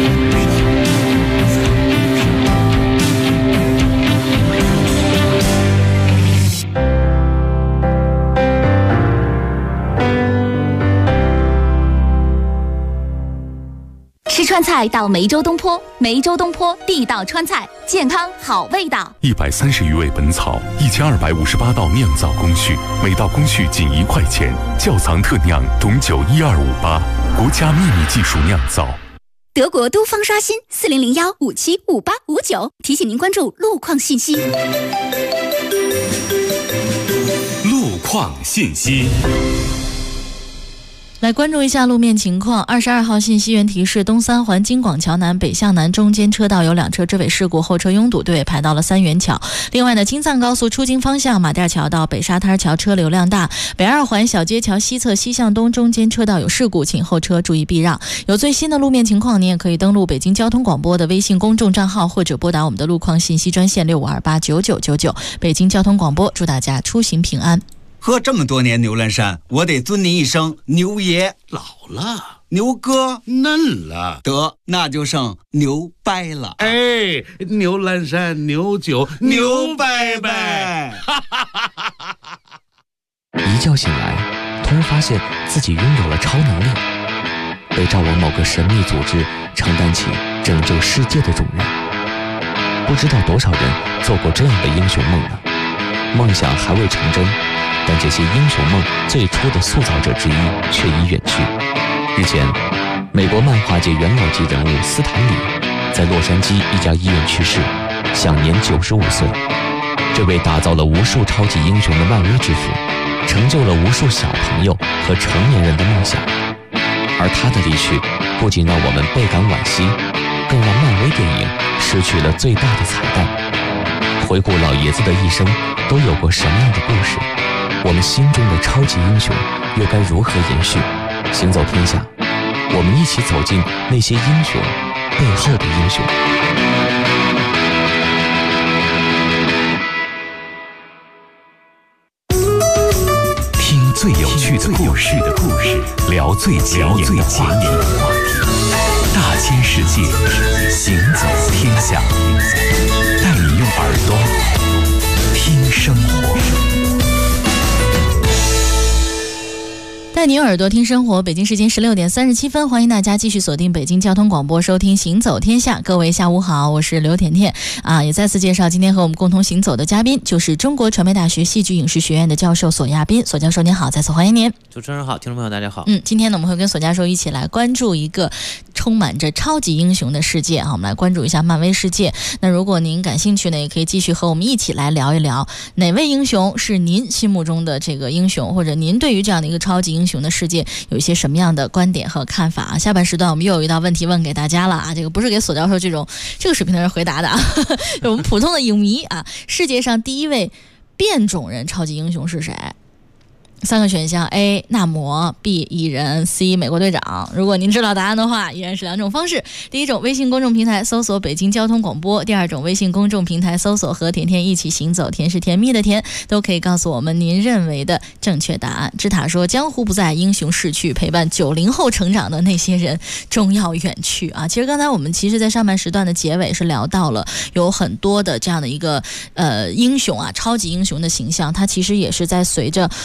吃川菜到梅州东坡，梅州东坡地道川菜，健康好味道。 130余味本草，1258道酿造工序，每道工序仅1块钱，窖藏特酿，董酒12588，国家秘密技术酿造。 德国都方刷新4001575859，提醒您关注路况信息。 路况信息。 来关注一下路面情况。22号信息源提示：东三环京广桥南北向南中间车道有2车追尾事故，后车拥堵，队尾排到了三元桥。另外呢，京藏高速出京方向马甸桥到北沙滩桥车流量大，北2环小街桥西侧西向东中间车道有事故，请后车注意避让。有最新的路面情况，您也可以登录北京交通广播的微信公众账号，或者拨打我们的路况信息专线65289999。北京交通广播，祝大家出行平安。 喝这么多年牛栏山，我得尊您一声牛爷老了，牛哥嫩了，得那就剩牛掰了。 哎，牛栏山牛酒牛掰掰。 一觉醒来，突然发现自己拥有了超能力，被召往某个神秘组织，承担起拯救世界的重任。不知道多少人做过这样的英雄梦呢？梦想还未成真，但这些英雄梦最初的塑造者之一却已远去。日前，美国漫画界元老级人物斯坦李在洛杉矶一家医院去世，享年95岁。这位打造了无数超级英雄的漫威之父，成就了无数小朋友和成年人的梦想。而他的离去，不仅让我们倍感惋惜，更让漫威电影失去了最大的彩蛋。回顾老爷子的一生都有过什么样的故事？我们心中的超级英雄又该如何延续？行走天下，我们一起走进那些英雄背后的英雄。 听最有趣的故事，聊最前沿的话题。大千世界，行走天下，带你用耳朵听生活。 带你用耳朵听生活，北京时间16点37分，欢迎大家继续锁定北京交通广播，收听行走天下。各位下午好，我是刘甜甜也再次介绍今天和我们共同行走的嘉宾，就是中国传媒大学戏剧影视学院的教授索亚斌。索教授您好，再次欢迎您。 主持人好，听众朋友大家好。 今天呢，我们会跟索教授一起来关注一个充满着超级英雄的世界我们来关注一下漫威世界。那如果您感兴趣呢，也可以继续和我们一起来聊一聊，哪位英雄是您心目中的这个英雄，或者您对于这样的一个超级英雄的世界有一些什么样的观点和看法下半时段我们又有一道问题问给大家了这个不是给索教授这个水平的人回答的我们普通的影迷世界上第一位变种人超级英雄是谁？3个选项 A 纳摩， B 蚁人， C 美国队长。如果您知道答案的话，依然是2种方式。第一种，微信公众平台搜索北京交通广播；第二种，微信公众平台搜索和甜甜一起行走，甜是甜蜜的甜，都可以告诉我们您认为的正确答案。芝塔说，江湖不在，英雄逝去，陪伴90后成长的那些人终要远去其实刚才我们在上半时段的结尾是聊到了有很多的这样的一个英雄超级英雄的形象，它其实也是在随着不断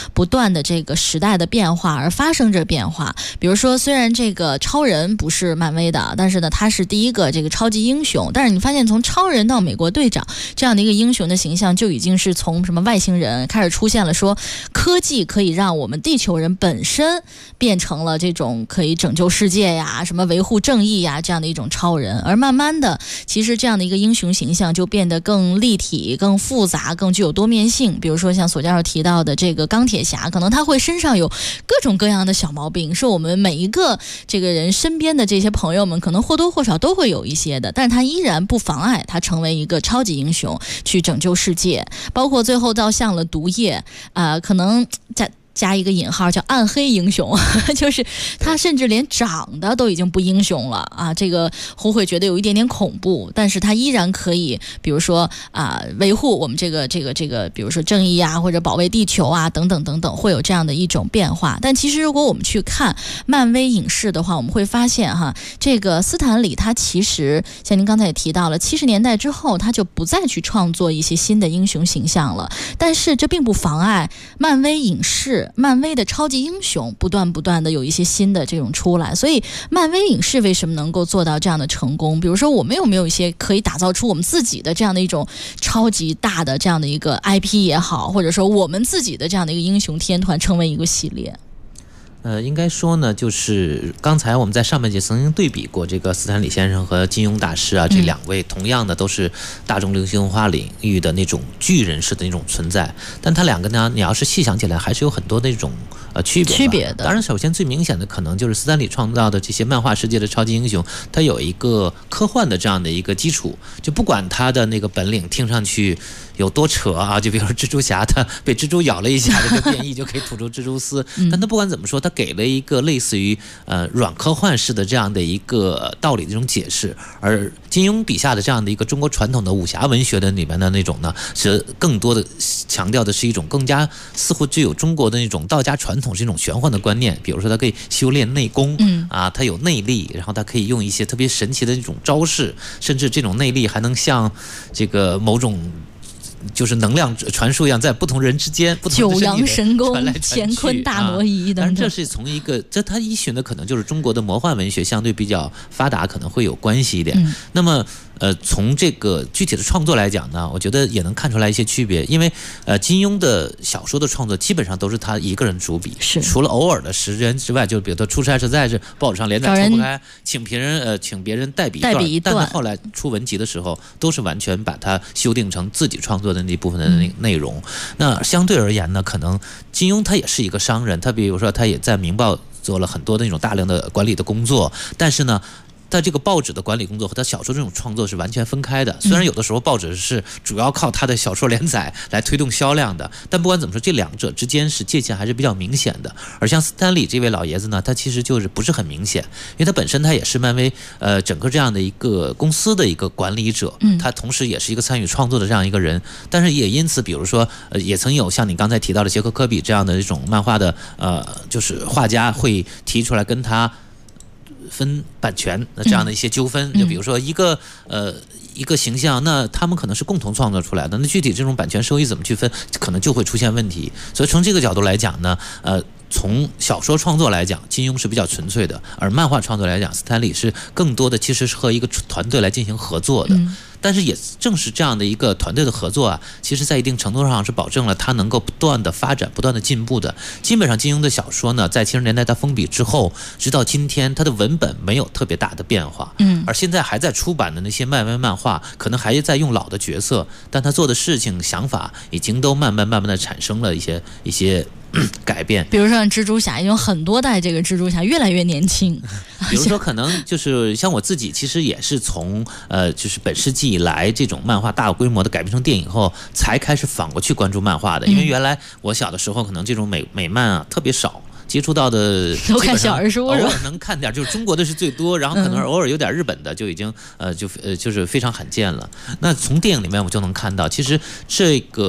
断的这个时代的变化而发生着变化。比如说，虽然这个超人不是漫威的，但是呢，他是第一个这个超级英雄。但是你发现，从超人到美国队长这样的一个英雄的形象，就已经是从什么外星人开始出现了，说科技可以让我们地球人本身变成了这种可以拯救世界呀、什么维护正义呀这样的一种超人。而慢慢的，其实这样的一个英雄形象就变得更立体、更复杂、更具有多面性。比如说像索教授提到的这个钢铁侠，可能他会身上有各种各样的小毛病，是我们每一个这个人身边的这些朋友们可能或多或少都会有一些的，但是他依然不妨碍他成为一个超级英雄去拯救世界。包括最后到像了毒液可能在加一个引号叫暗黑英雄，就是他甚至连长得都已经不英雄了啊，这个胡会觉得有一点点恐怖，但是他依然可以比如说维护我们这个比如说正义啊，或者保卫地球啊等等等等，会有这样的一种变化。但其实如果我们去看漫威影视的话，我们会发现这个斯坦李他其实像您刚才也提到了70年代之后他就不再去创作一些新的英雄形象了，但是这并不妨碍漫威影视漫威的超级英雄不断的有一些新的这种出来。所以漫威影视为什么能够做到这样的成功？比如说我们有没有一些可以打造出我们自己的这样的一种超级大的这样的一个 IP 也好，或者说我们自己的这样的一个英雄天团成为一个系列？ 应该说呢，就是刚才我们在上半节曾经对比过这个斯坦李先生和金庸大师这两位同样的都是大众流行文化领域的那种巨人式的那种存在，但他两个呢，你要是细想起来还是有很多那种区别的。当然首先最明显的可能就是斯坦李创造的这些漫画世界的超级英雄，他有一个科幻的这样的一个基础，就不管他的那个本领听上去有多扯就比如说蜘蛛侠他被蜘蛛咬了一下这个变异就可以吐出蜘蛛丝，但他不管怎么说，他给了一个类似于软科幻式的这样的一个道理的这种解释。而金庸笔下的这样的一个中国传统的武侠文学的里面的那种呢，是更多的强调的是一种更加似乎具有中国的那种道家传统是一种玄幻的观念。比如说他可以修炼内功他有内力，然后他可以用一些特别神奇的这种招式，甚至这种内力还能像这个某种就是能量传输一样，在不同人之间不同的九阳神功传来传去乾坤大挪移等等。 当然这是从一个他依循的可能就是中国的魔幻文学相对比较发达，可能会有关系一点。那么从这个具体的创作来讲呢，我觉得也能看出来一些区别。因为金庸的小说的创作基本上都是他一个人主笔，除了偶尔的时间之外，就比如他出差实在是报纸上连载抽不开，请别人代笔一段，但他后来出文集的时候都是完全把它修订成自己创作的那部分的内容。那相对而言呢，可能金庸他也是一个商人，他比如说他也在《明报》做了很多的那种大量的管理的工作，但是呢他这个报纸的管理工作和他小说这种创作是完全分开的。虽然有的时候报纸是主要靠他的小说连载来推动销量的，但不管怎么说，这两者之间是界限还是比较明显的。而像斯坦李这位老爷子呢，他其实就是不是很明显，因为他本身他也是漫威整个这样的一个公司的一个管理者，他同时也是一个参与创作的这样一个人。但是也因此，比如说也曾有像你刚才提到的杰克科比这样的这种漫画的就是画家会提出来跟他分版权这样的一些纠纷。就比如说一个形象，那他们可能是共同创作出来的，那具体这种版权收益怎么去分，可能就会出现问题。所以从这个角度来讲呢，从小说创作来讲，金庸是比较纯粹的，而漫画创作来讲，斯坦李是更多的其实是和一个团队来进行合作的。但是也正是这样的一个团队的合作其实在一定程度上是保证了他能够不断的发展、不断的进步的。基本上金庸的小说呢，在70年代他封笔之后，直到今天，他的文本没有特别大的变化。而现在还在出版的那些漫威漫画，可能还在用老的角色，但他做的事情、想法已经都慢慢的产生了一些改变。 比如说蜘蛛侠，有很多代这个蜘蛛侠越来越年轻。 比如说可能就是像我自己，其实也是从就是本世纪以来这种漫画大规模的改编成电影后，才开始反过去关注漫画的。因为原来我小的时候可能这种美漫特别少。接触到的都看小人书， 偶尔能看点，就是中国的是最多，然后可能偶尔有点日本的就已经就是非常罕见了。那从电影里面我就能看到，其实这个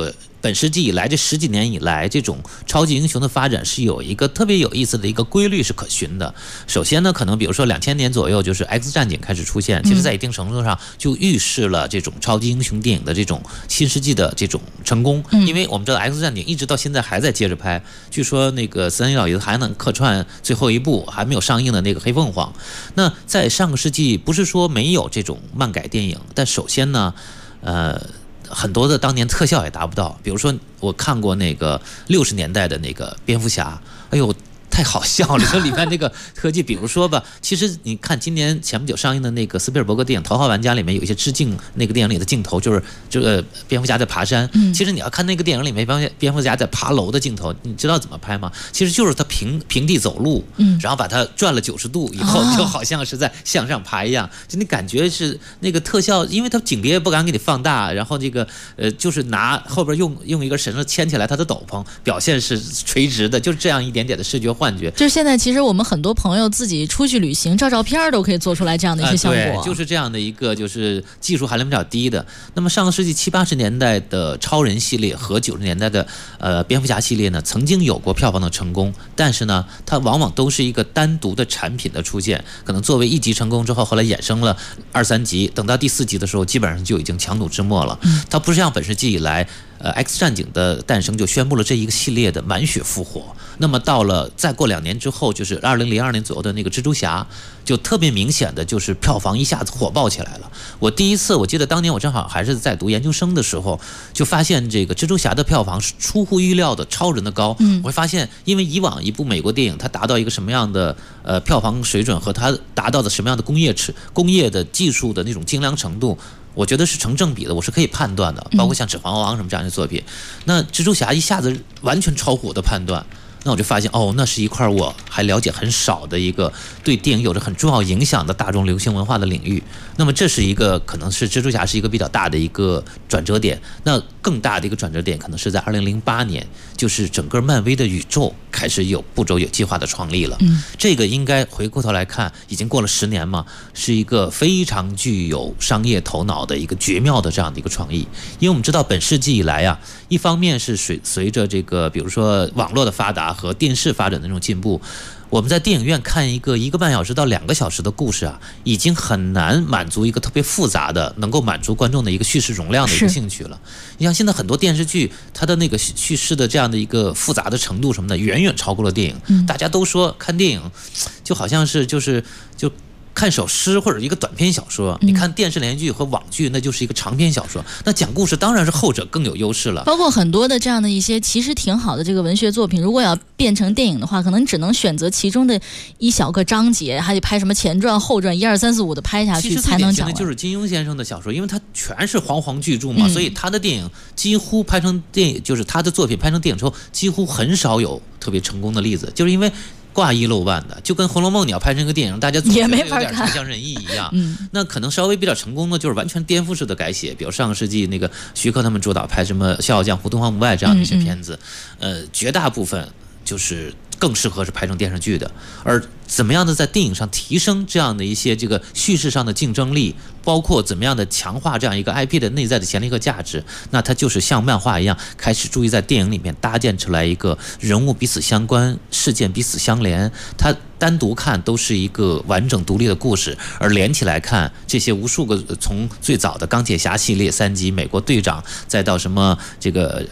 本世纪以来这10几年以来，这种超级英雄的发展是有一个特别有意思的一个规律是可循的。首先呢，可能比如说2000年左右，就是 X 战警开始出现，其实在一定程度上就预示了这种超级英雄电影的这种新世纪的这种成功。因为我们知道 X 战警一直到现在还在接着拍，据说那个斯坦李老爷子还能客串最后一部还没有上映的那个黑凤凰。那在上个世纪不是说没有这种漫改电影，但首先呢，很多的当年特效也达不到。比如说我看过那个60年代的那个蝙蝠侠，哎呦太好笑了，就里面那个特技，比如说吧，其实你看今年前不久上映的那个斯皮尔伯格电影《头号玩家》里面有一些致敬那个电影里的镜头，就是这个蝙蝠侠在爬山。其实你要看那个电影里面蝙蝠侠在爬楼的镜头，你知道怎么拍吗？其实就是他平地走路，然后把它转了90度以后，就好像是在向上爬一样，就你感觉是那个特效，因为他景别不敢给你放大，然后这个就是拿后边用一根绳子牵起来他的斗篷，表现是垂直的，就是这样一点点的视觉幻觉。 就是现在其实我们很多朋友自己出去旅行照照片都可以做出来这样的一些效果。 对，就是这样的一个就是技术含量比较低的。那么上个世纪70、80年代的超人系列和90年代的蝙蝠侠系列呢，曾经有过票房的成功，但是呢它往往都是一个单独的产品的出现，可能作为1集成功之后，后来衍生了2、3集，等到第4集的时候基本上就已经强弩之末了。它不是像本世纪以来X 战警的诞生就宣布了这一个系列的满血复活。那么到了再过2年之后，就是2002年左右的那个蜘蛛侠，就特别明显的就是票房一下子火爆起来了。我记得当年我正好还是在读研究生的时候，就发现这个蜘蛛侠的票房是出乎意料的超人的高。我会发现，因为以往一部美国电影它达到一个什么样的票房水准和它达到的什么样的工业的技术的那种精良程度，我觉得是成正比的，我是可以判断的，包括像《指环王》什么这样的作品。那蜘蛛侠一下子完全超乎我的判断，那我就发现那是一块我还了解很少的一个对电影有着很重要影响的大众流行文化的领域。那么这是一个可能是蜘蛛侠是一个比较大的一个转折点。那更大的一个转折点可能是在2008年，就是整个漫威的宇宙开始有步骤有计划的创立了。这个应该回过头来看，已经过了10年嘛，是一个非常具有商业头脑的一个绝妙的这样的一个创意。因为我们知道本世纪以来啊，一方面是随着这个比如说网络的发达和电视发展的那种进步，我们在电影院看一个1个半小时到2个小时的故事啊，已经很难满足一个特别复杂的能够满足观众的一个叙事容量的一个兴趣了。你像现在很多电视剧，它的那个叙事的这样的一个复杂的程度什么的，远远超过了电影。大家都说看电影就好像是就看首诗或者一个短篇小说，你看电视连续剧和网剧那就是一个长篇小说，那讲故事当然是后者更有优势了。 包括很多的这样的一些其实挺好的这个文学作品，如果要变成电影的话，可能只能选择其中的一小个章节，还得拍什么前传后传1、2、3、4、5的拍下去才能讲完。 其实就是金庸先生的小说，因为他全是煌煌巨著嘛，所以他的电影几乎拍成电影，就是他的作品拍成电影之后几乎很少有特别成功的例子，就是因为挂一漏万的，就跟《红楼梦》你要拍成一个电影，大家总觉得有点差强人意一样。那可能稍微比较成功的就是完全颠覆式的改写，比如上个世纪那个徐克他们主导拍什么《笑傲江湖》《东方不败》这样的一些片子，绝大部分就是更适合是拍成电视剧的。而怎么样的在电影上提升这样的一些这个叙事上的竞争力，包括怎么样的强化这样一个 IP 的内在的潜力和价值，那它就是像漫画一样，开始注意在电影里面搭建出来一个人物彼此相关，事件彼此相连，它单独看都是一个完整独立的故事，而连起来看这些无数个从最早的钢铁侠系列3集，美国队长，再到什么这个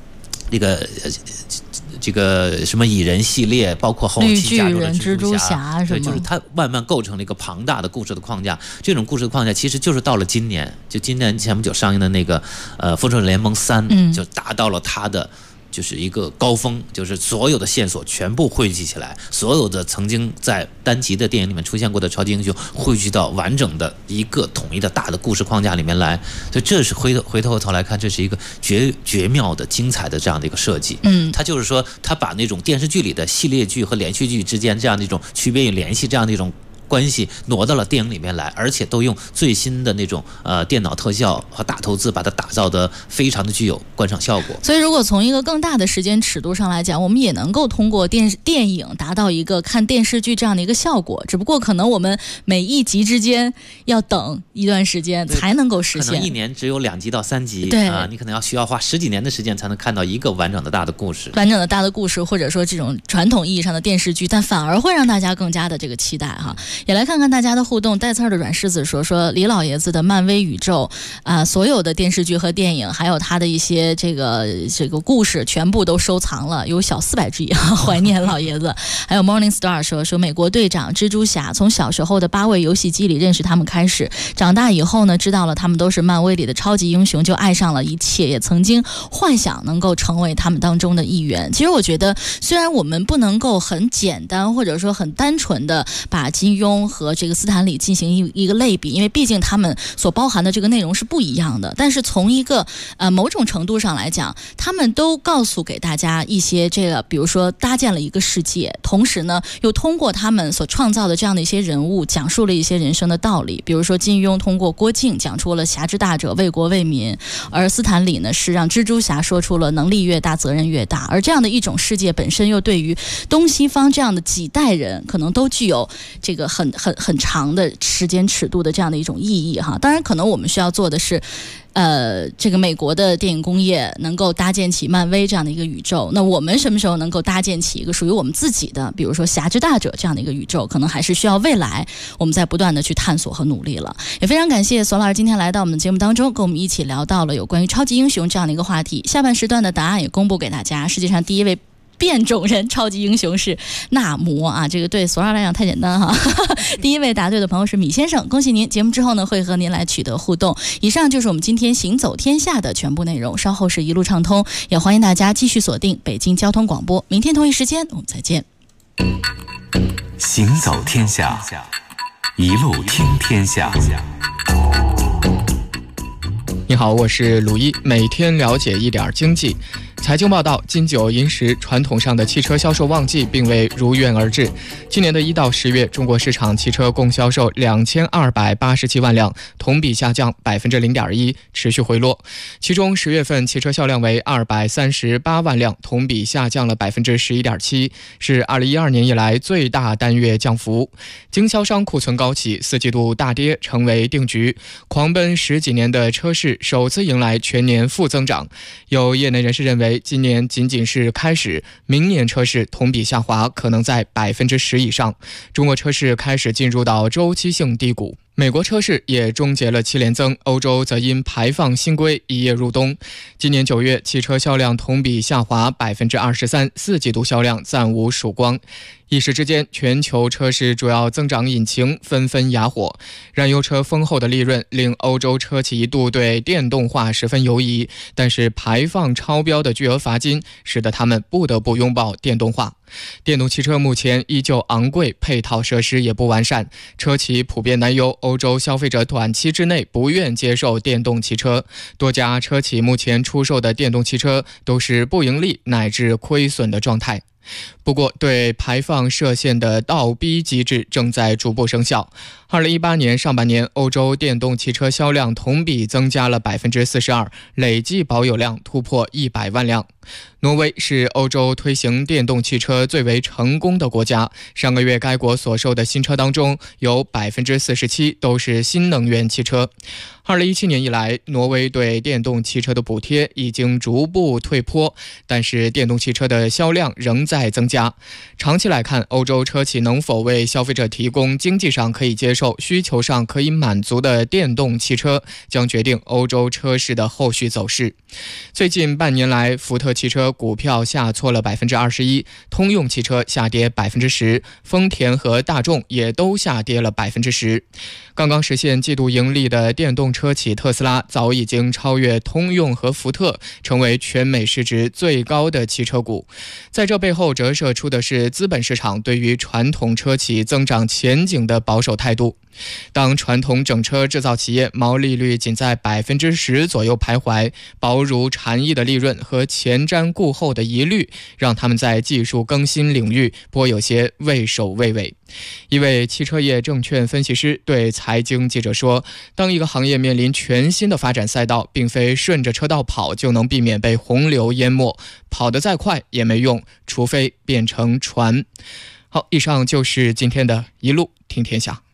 什么蚁人系列，包括后期加入的蜘蛛侠，对，就是它慢慢构成了一个庞大的故事的框架。这种故事的框架其实就是到了今年前不久上映的那个复仇者联盟3，就达到了它的就是一个高峰，就是所有的线索全部汇集起来，所有的曾经在单集的电影里面出现过的超级英雄汇聚到完整的一个统一的大的故事框架里面来。所以这是回头来看，这是一个绝妙的精彩的这样的一个设计。它就是说它把那种电视剧里的系列剧和连续剧之间这样的一种区别与联系这样的一种关系挪到了电影里面来，而且都用最新的那种电脑特效和大投资把它打造的非常的具有观赏效果。 所以如果从一个更大的时间尺度上来讲，我们也能够通过电影达到一个看电视剧这样的一个效果，只不过可能我们每一集之间要等一段时间才能够实现， 可能一年只有2集到3集， 对你可能需要花10几年的时间才能看到一个完整的大的故事， 或者说这种传统意义上的电视剧，但反而会让大家更加的这个期待哈。也来看看大家的互动。带刺儿的软柿子说李老爷子的漫威宇宙所有的电视剧和电影，还有他的一些这个故事，全部都收藏了，有小400G，怀念老爷子。还有 Morning Star 说美国队长、蜘蛛侠，从小时候的8位游戏机里认识他们开始，长大以后呢，知道了他们都是漫威里的超级英雄，就爱上了一切，也曾经幻想能够成为他们当中的一员。其实我觉得，虽然我们不能够很简单或者说很单纯的把金庸和这个斯坦李进行一个类比，因为毕竟他们所包含的这个内容是不一样的，但是从一个某种程度上来讲，他们都告诉给大家一些这个，比如说搭建了一个世界，同时呢又通过他们所创造的这样的一些人物，讲述了一些人生的道理。比如说金庸通过郭靖讲出了侠之大者，为国为民，而斯坦李呢是让蜘蛛侠说出了能力越大责任越大。而这样的一种世界本身又对于东西方这样的几代人可能都具有这个很长的时间尺度的这样的一种意义哈。当然可能我们需要做的是这个美国的电影工业能够搭建起漫威这样的一个宇宙，那我们什么时候能够搭建起一个属于我们自己的，比如说侠之大者这样的一个宇宙，可能还是需要未来我们在不断的去探索和努力了。也非常感谢索老师今天来到我们的节目当中，跟我们一起聊到了有关于超级英雄这样的一个话题。下半时段的答案也公布给大家，世界上第一位变种人超级英雄是纳摩啊，这个对索尔来讲太简单哈。第一位答对的朋友是米先生，恭喜您！节目之后呢，会和您来取得互动。以上就是我们今天行走天下的全部内容，稍后是一路畅通，也欢迎大家继续锁定北京交通广播。明天同一时间我们再见。 行走天下，一路听天下。 你好，我是鲁一，每天了解一点经济。财经报道，金九银十传统上的汽车销售旺季并未如愿而至。今年的1到10月，中国市场汽车共销售2287万辆，同比下降0.1%，持续回落。其中10月份汽车销量为238万辆，同比下降了11.7%，是2012年以来最大单月降幅。经销商库存高企，4季度大跌成为定局。狂奔10几年的车市首次迎来全年负增长。有业内人士认为，今年仅仅是开始，明年车市同比下滑可能在10%以上。中国车市开始进入到周期性低谷。美国车市也终结了7连增，欧洲则因排放新规一夜入冬。今年9月，汽车销量同比下滑23%，4季度销量暂无曙光。一时之间，全球车市主要增长引擎纷纷哑火。燃油车丰厚的利润令欧洲车企一度对电动化十分犹疑，但是排放超标的巨额罚金使得他们不得不拥抱电动化。电动汽车目前依旧昂贵，配套设施也不完善，车企普遍担忧欧洲消费者短期之内不愿接受电动汽车。多家车企目前出售的电动汽车都是不盈利乃至亏损的状态。不过，对排放设限的倒逼机制正在逐步生效。2018年上半年，欧洲电动汽车销量同比增加了42%，累计保有量突破100万辆。挪威是欧洲推行电动汽车最为成功的国家。上个月，该国所售的新车当中，有47%都是新能源汽车。2017年以来，挪威对电动汽车的补贴已经逐步退坡，但是电动汽车的销量仍在增加。长期来看，欧洲车企能否为消费者提供经济上可以接受、需求上可以满足的电动汽车，将决定欧洲车市的后续走势。最近半年来，福特汽车股票下挫了21%，通用汽车下跌10%，丰田和大众也都下跌了10%。刚刚实现季度盈利的电动车企特斯拉早已经超越通用和福特，成为全美市值最高的汽车股。在这背后后折射出的是资本市场对于传统车企增长前景的保守态度。当传统整车制造企业毛利率仅在10%左右徘徊，薄如蝉翼的利润和前瞻顾后的疑虑，让他们在技术更新领域颇有些畏首畏尾。一位汽车业证券分析师对财经记者说，当一个行业面临全新的发展赛道，并非顺着车道跑就能避免被洪流淹没，跑得再快也没用，除非变成船。好，以上就是今天的一路听天下。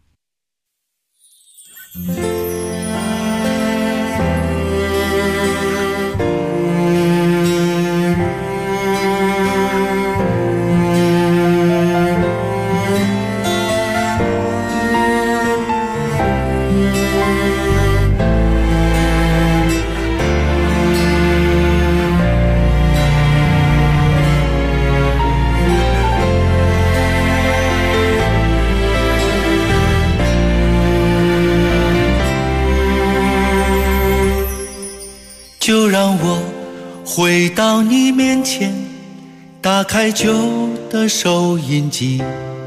就让我回到你面前，打开旧的收音机，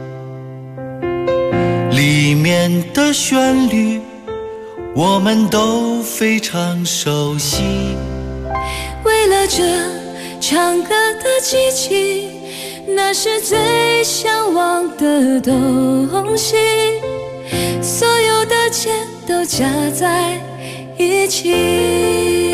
里面的旋律我们都非常熟悉。 为了这唱歌的机器，那是最向往的东西，所有的钱都加在一起。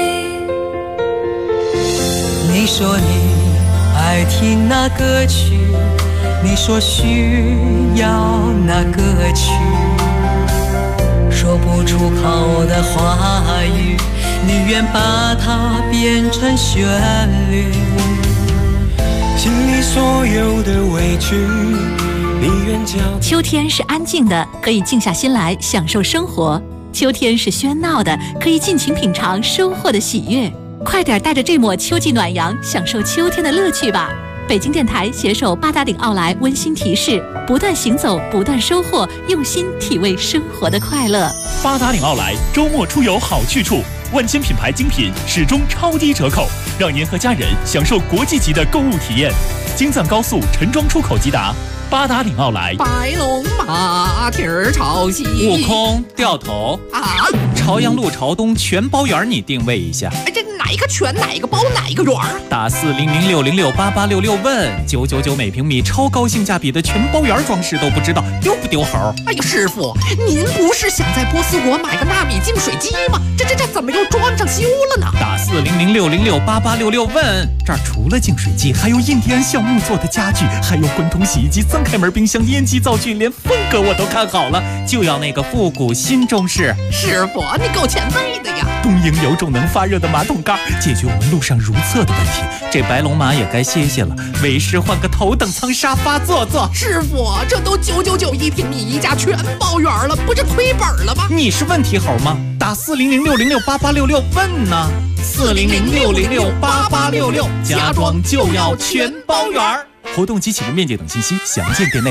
你说你爱听那歌曲，你说需要那歌曲，说不出口的话语，你愿把它变成旋律。 心里所有的委屈，你愿将。 秋天是安静的，可以静下心来享受生活；秋天是喧闹的，可以尽情品尝收获的喜悦。快点带着这抹秋季暖阳，享受秋天的乐趣吧！北京电台携手八达岭奥莱温馨提示：不断行走，不断收获，用心体味生活的快乐。 八达岭奥莱周末出游好去处，万千品牌精品始终超低折扣，让您和家人享受国际级的购物体验。京藏高速陈庄出口即达。八达岭奥莱， 白龙马蹄儿朝西， 悟空掉头啊！ 朝阳路朝东全包圆，你定位一下。 哎，这哪一个全，哪一个包，哪一个圆？ 打40060688866问999每平米，超高性价比的全包圆装饰都不知道，丢不丢猴？ 哎呀，师傅，您不是想在波斯国买个纳米净水机吗？这怎么又装上修了呢？ 打40060688866问，这儿除了净水机，还有印第安橡木做的家具，还有滚筒洗衣机、3开门冰箱、烟机灶具，连风格我都看好了，就要那个复古新中式。 师傅，你够前卫的呀！ 东营有种能发热的马桶盖，解决我们路上如厕的问题。这白龙马也该歇歇了，为师换个头等舱沙发坐坐。 师傅，这都999一平米，一家全包圆了，不是亏本了吗？ 你是问题猴吗？打40060688866问呢。40060688866，家装就要全包圆。活动及起步面积等信息详见店内。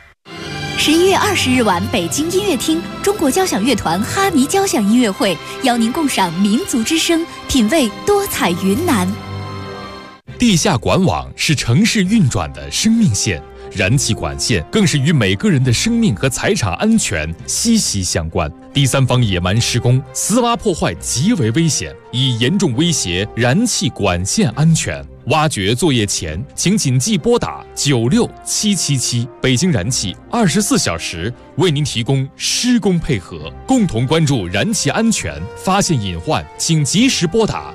11月20日晚，北京音乐厅，中国交响乐团哈尼交响音乐会邀您共赏民族之声，品味多彩云南。 地下管网是城市运转的生命线，燃气管线更是与每个人的生命和财产安全息息相关。第三方野蛮施工、私挖破坏极为危险，已严重威胁燃气管线安全。挖掘作业前，请谨记拨打96777，北京燃气24小时为您提供施工配合，共同关注燃气安全，发现隐患，请及时拨打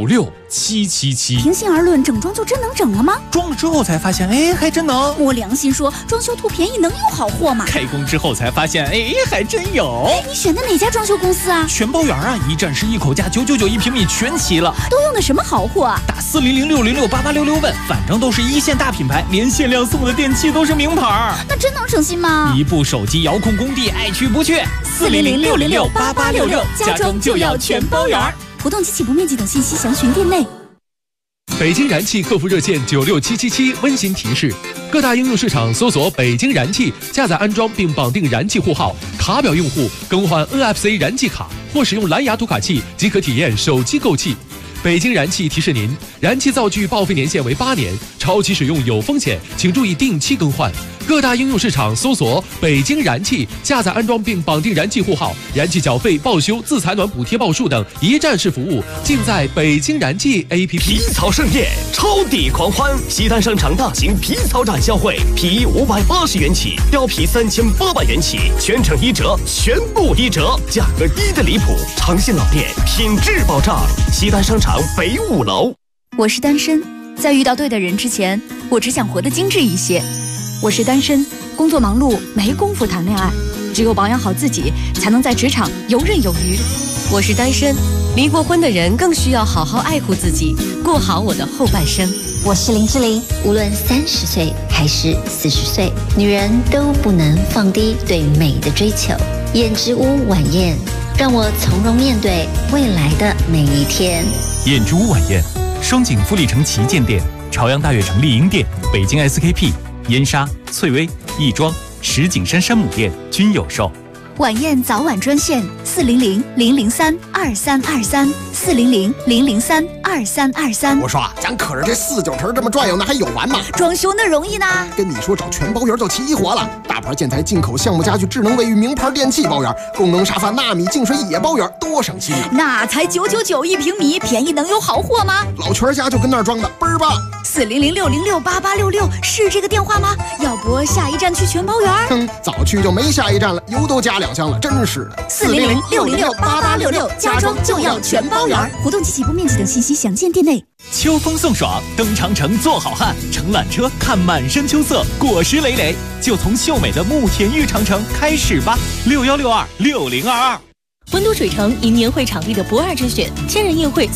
96777。 平心而论，整装就真能整了吗？ 装了之后才发现，哎，还真能。 我良心说，装修图便宜能有好货吗？ 开工之后才发现，哎，还真有。 你选的哪家装修公司啊？ 全包圆啊，一站式一口价，999一平米全齐了。 都用的什么好货啊？ 打40060688866问，反正都是一线大品牌，连限量送的电器都是名牌。 那真能省心吗？ 一部手机遥控工地，爱去不去。 40060688866， 家装就要全包圆。 活动及起步面积等信息详询店内。 北京燃气客服热线96777温馨提示：各大应用市场搜索北京燃气，下载安装并绑定燃气户号，卡表用户更换 NFC 燃气卡或使用蓝牙读卡器即可体验手机购气。 北京燃气提示您，燃气灶具报废年限为8年，超期使用有风险，请注意定期更换。各大应用市场搜索北京燃气，下载安装并绑定燃气户号，燃气缴费、报修、自采暖补贴报数等一站式服务尽在北京燃气 APP。 皮草盛宴，超抵狂欢！西单商场大型皮草展销会，皮衣580元起，貂皮3800元起，全程1折，全部1折，价格低得离谱。长线老店，品质保障。西单商场北5楼。 我是单身，在遇到对的人之前，我只想活得精致一些。我是单身，工作忙碌，没工夫谈恋爱，只有保养好自己，才能在职场游刃有余。 我是单身，离过婚的人更需要好好爱护自己，过好我的后半生。 我是林志玲，无论30岁还是40岁，女人都不能放低对美的追求。燕之屋晚宴，让我从容面对未来的每一天。 燕之屋晚宴，双井富力城旗舰店、朝阳大悦城丽婴店、北京 SKP、燕莎、翠微、亦庄、石景山山姆店均有售。 晚宴早晚专线400-003-2323，400-003-2323。 我说咱可是这4-9成这么转悠，那还有完吗？ 装修那容易呢？ 跟你说找全包圆就齐活了，大牌建材、进口项目家具、智能卫浴、名牌电器包圆，功能沙发、纳米净水也包圆，多省心啊！ 那才999一平米，便宜能有好货吗？ 老全家就跟那儿装的，倍儿棒 ！400-606-8866是这个电话吗？要不下一站去全包圆？ 早去就没下一站了，油都加2箱了，真是的。 400-606-8866，家装就要全包圆。活动及起步面积等信息详见店内。 秋风送爽，登长城做好汉，乘缆车看满山秋色，果实累累，就从秀美的慕田峪长城开始吧。61626022。 温都水城迎年会场地的不二之选，千人宴会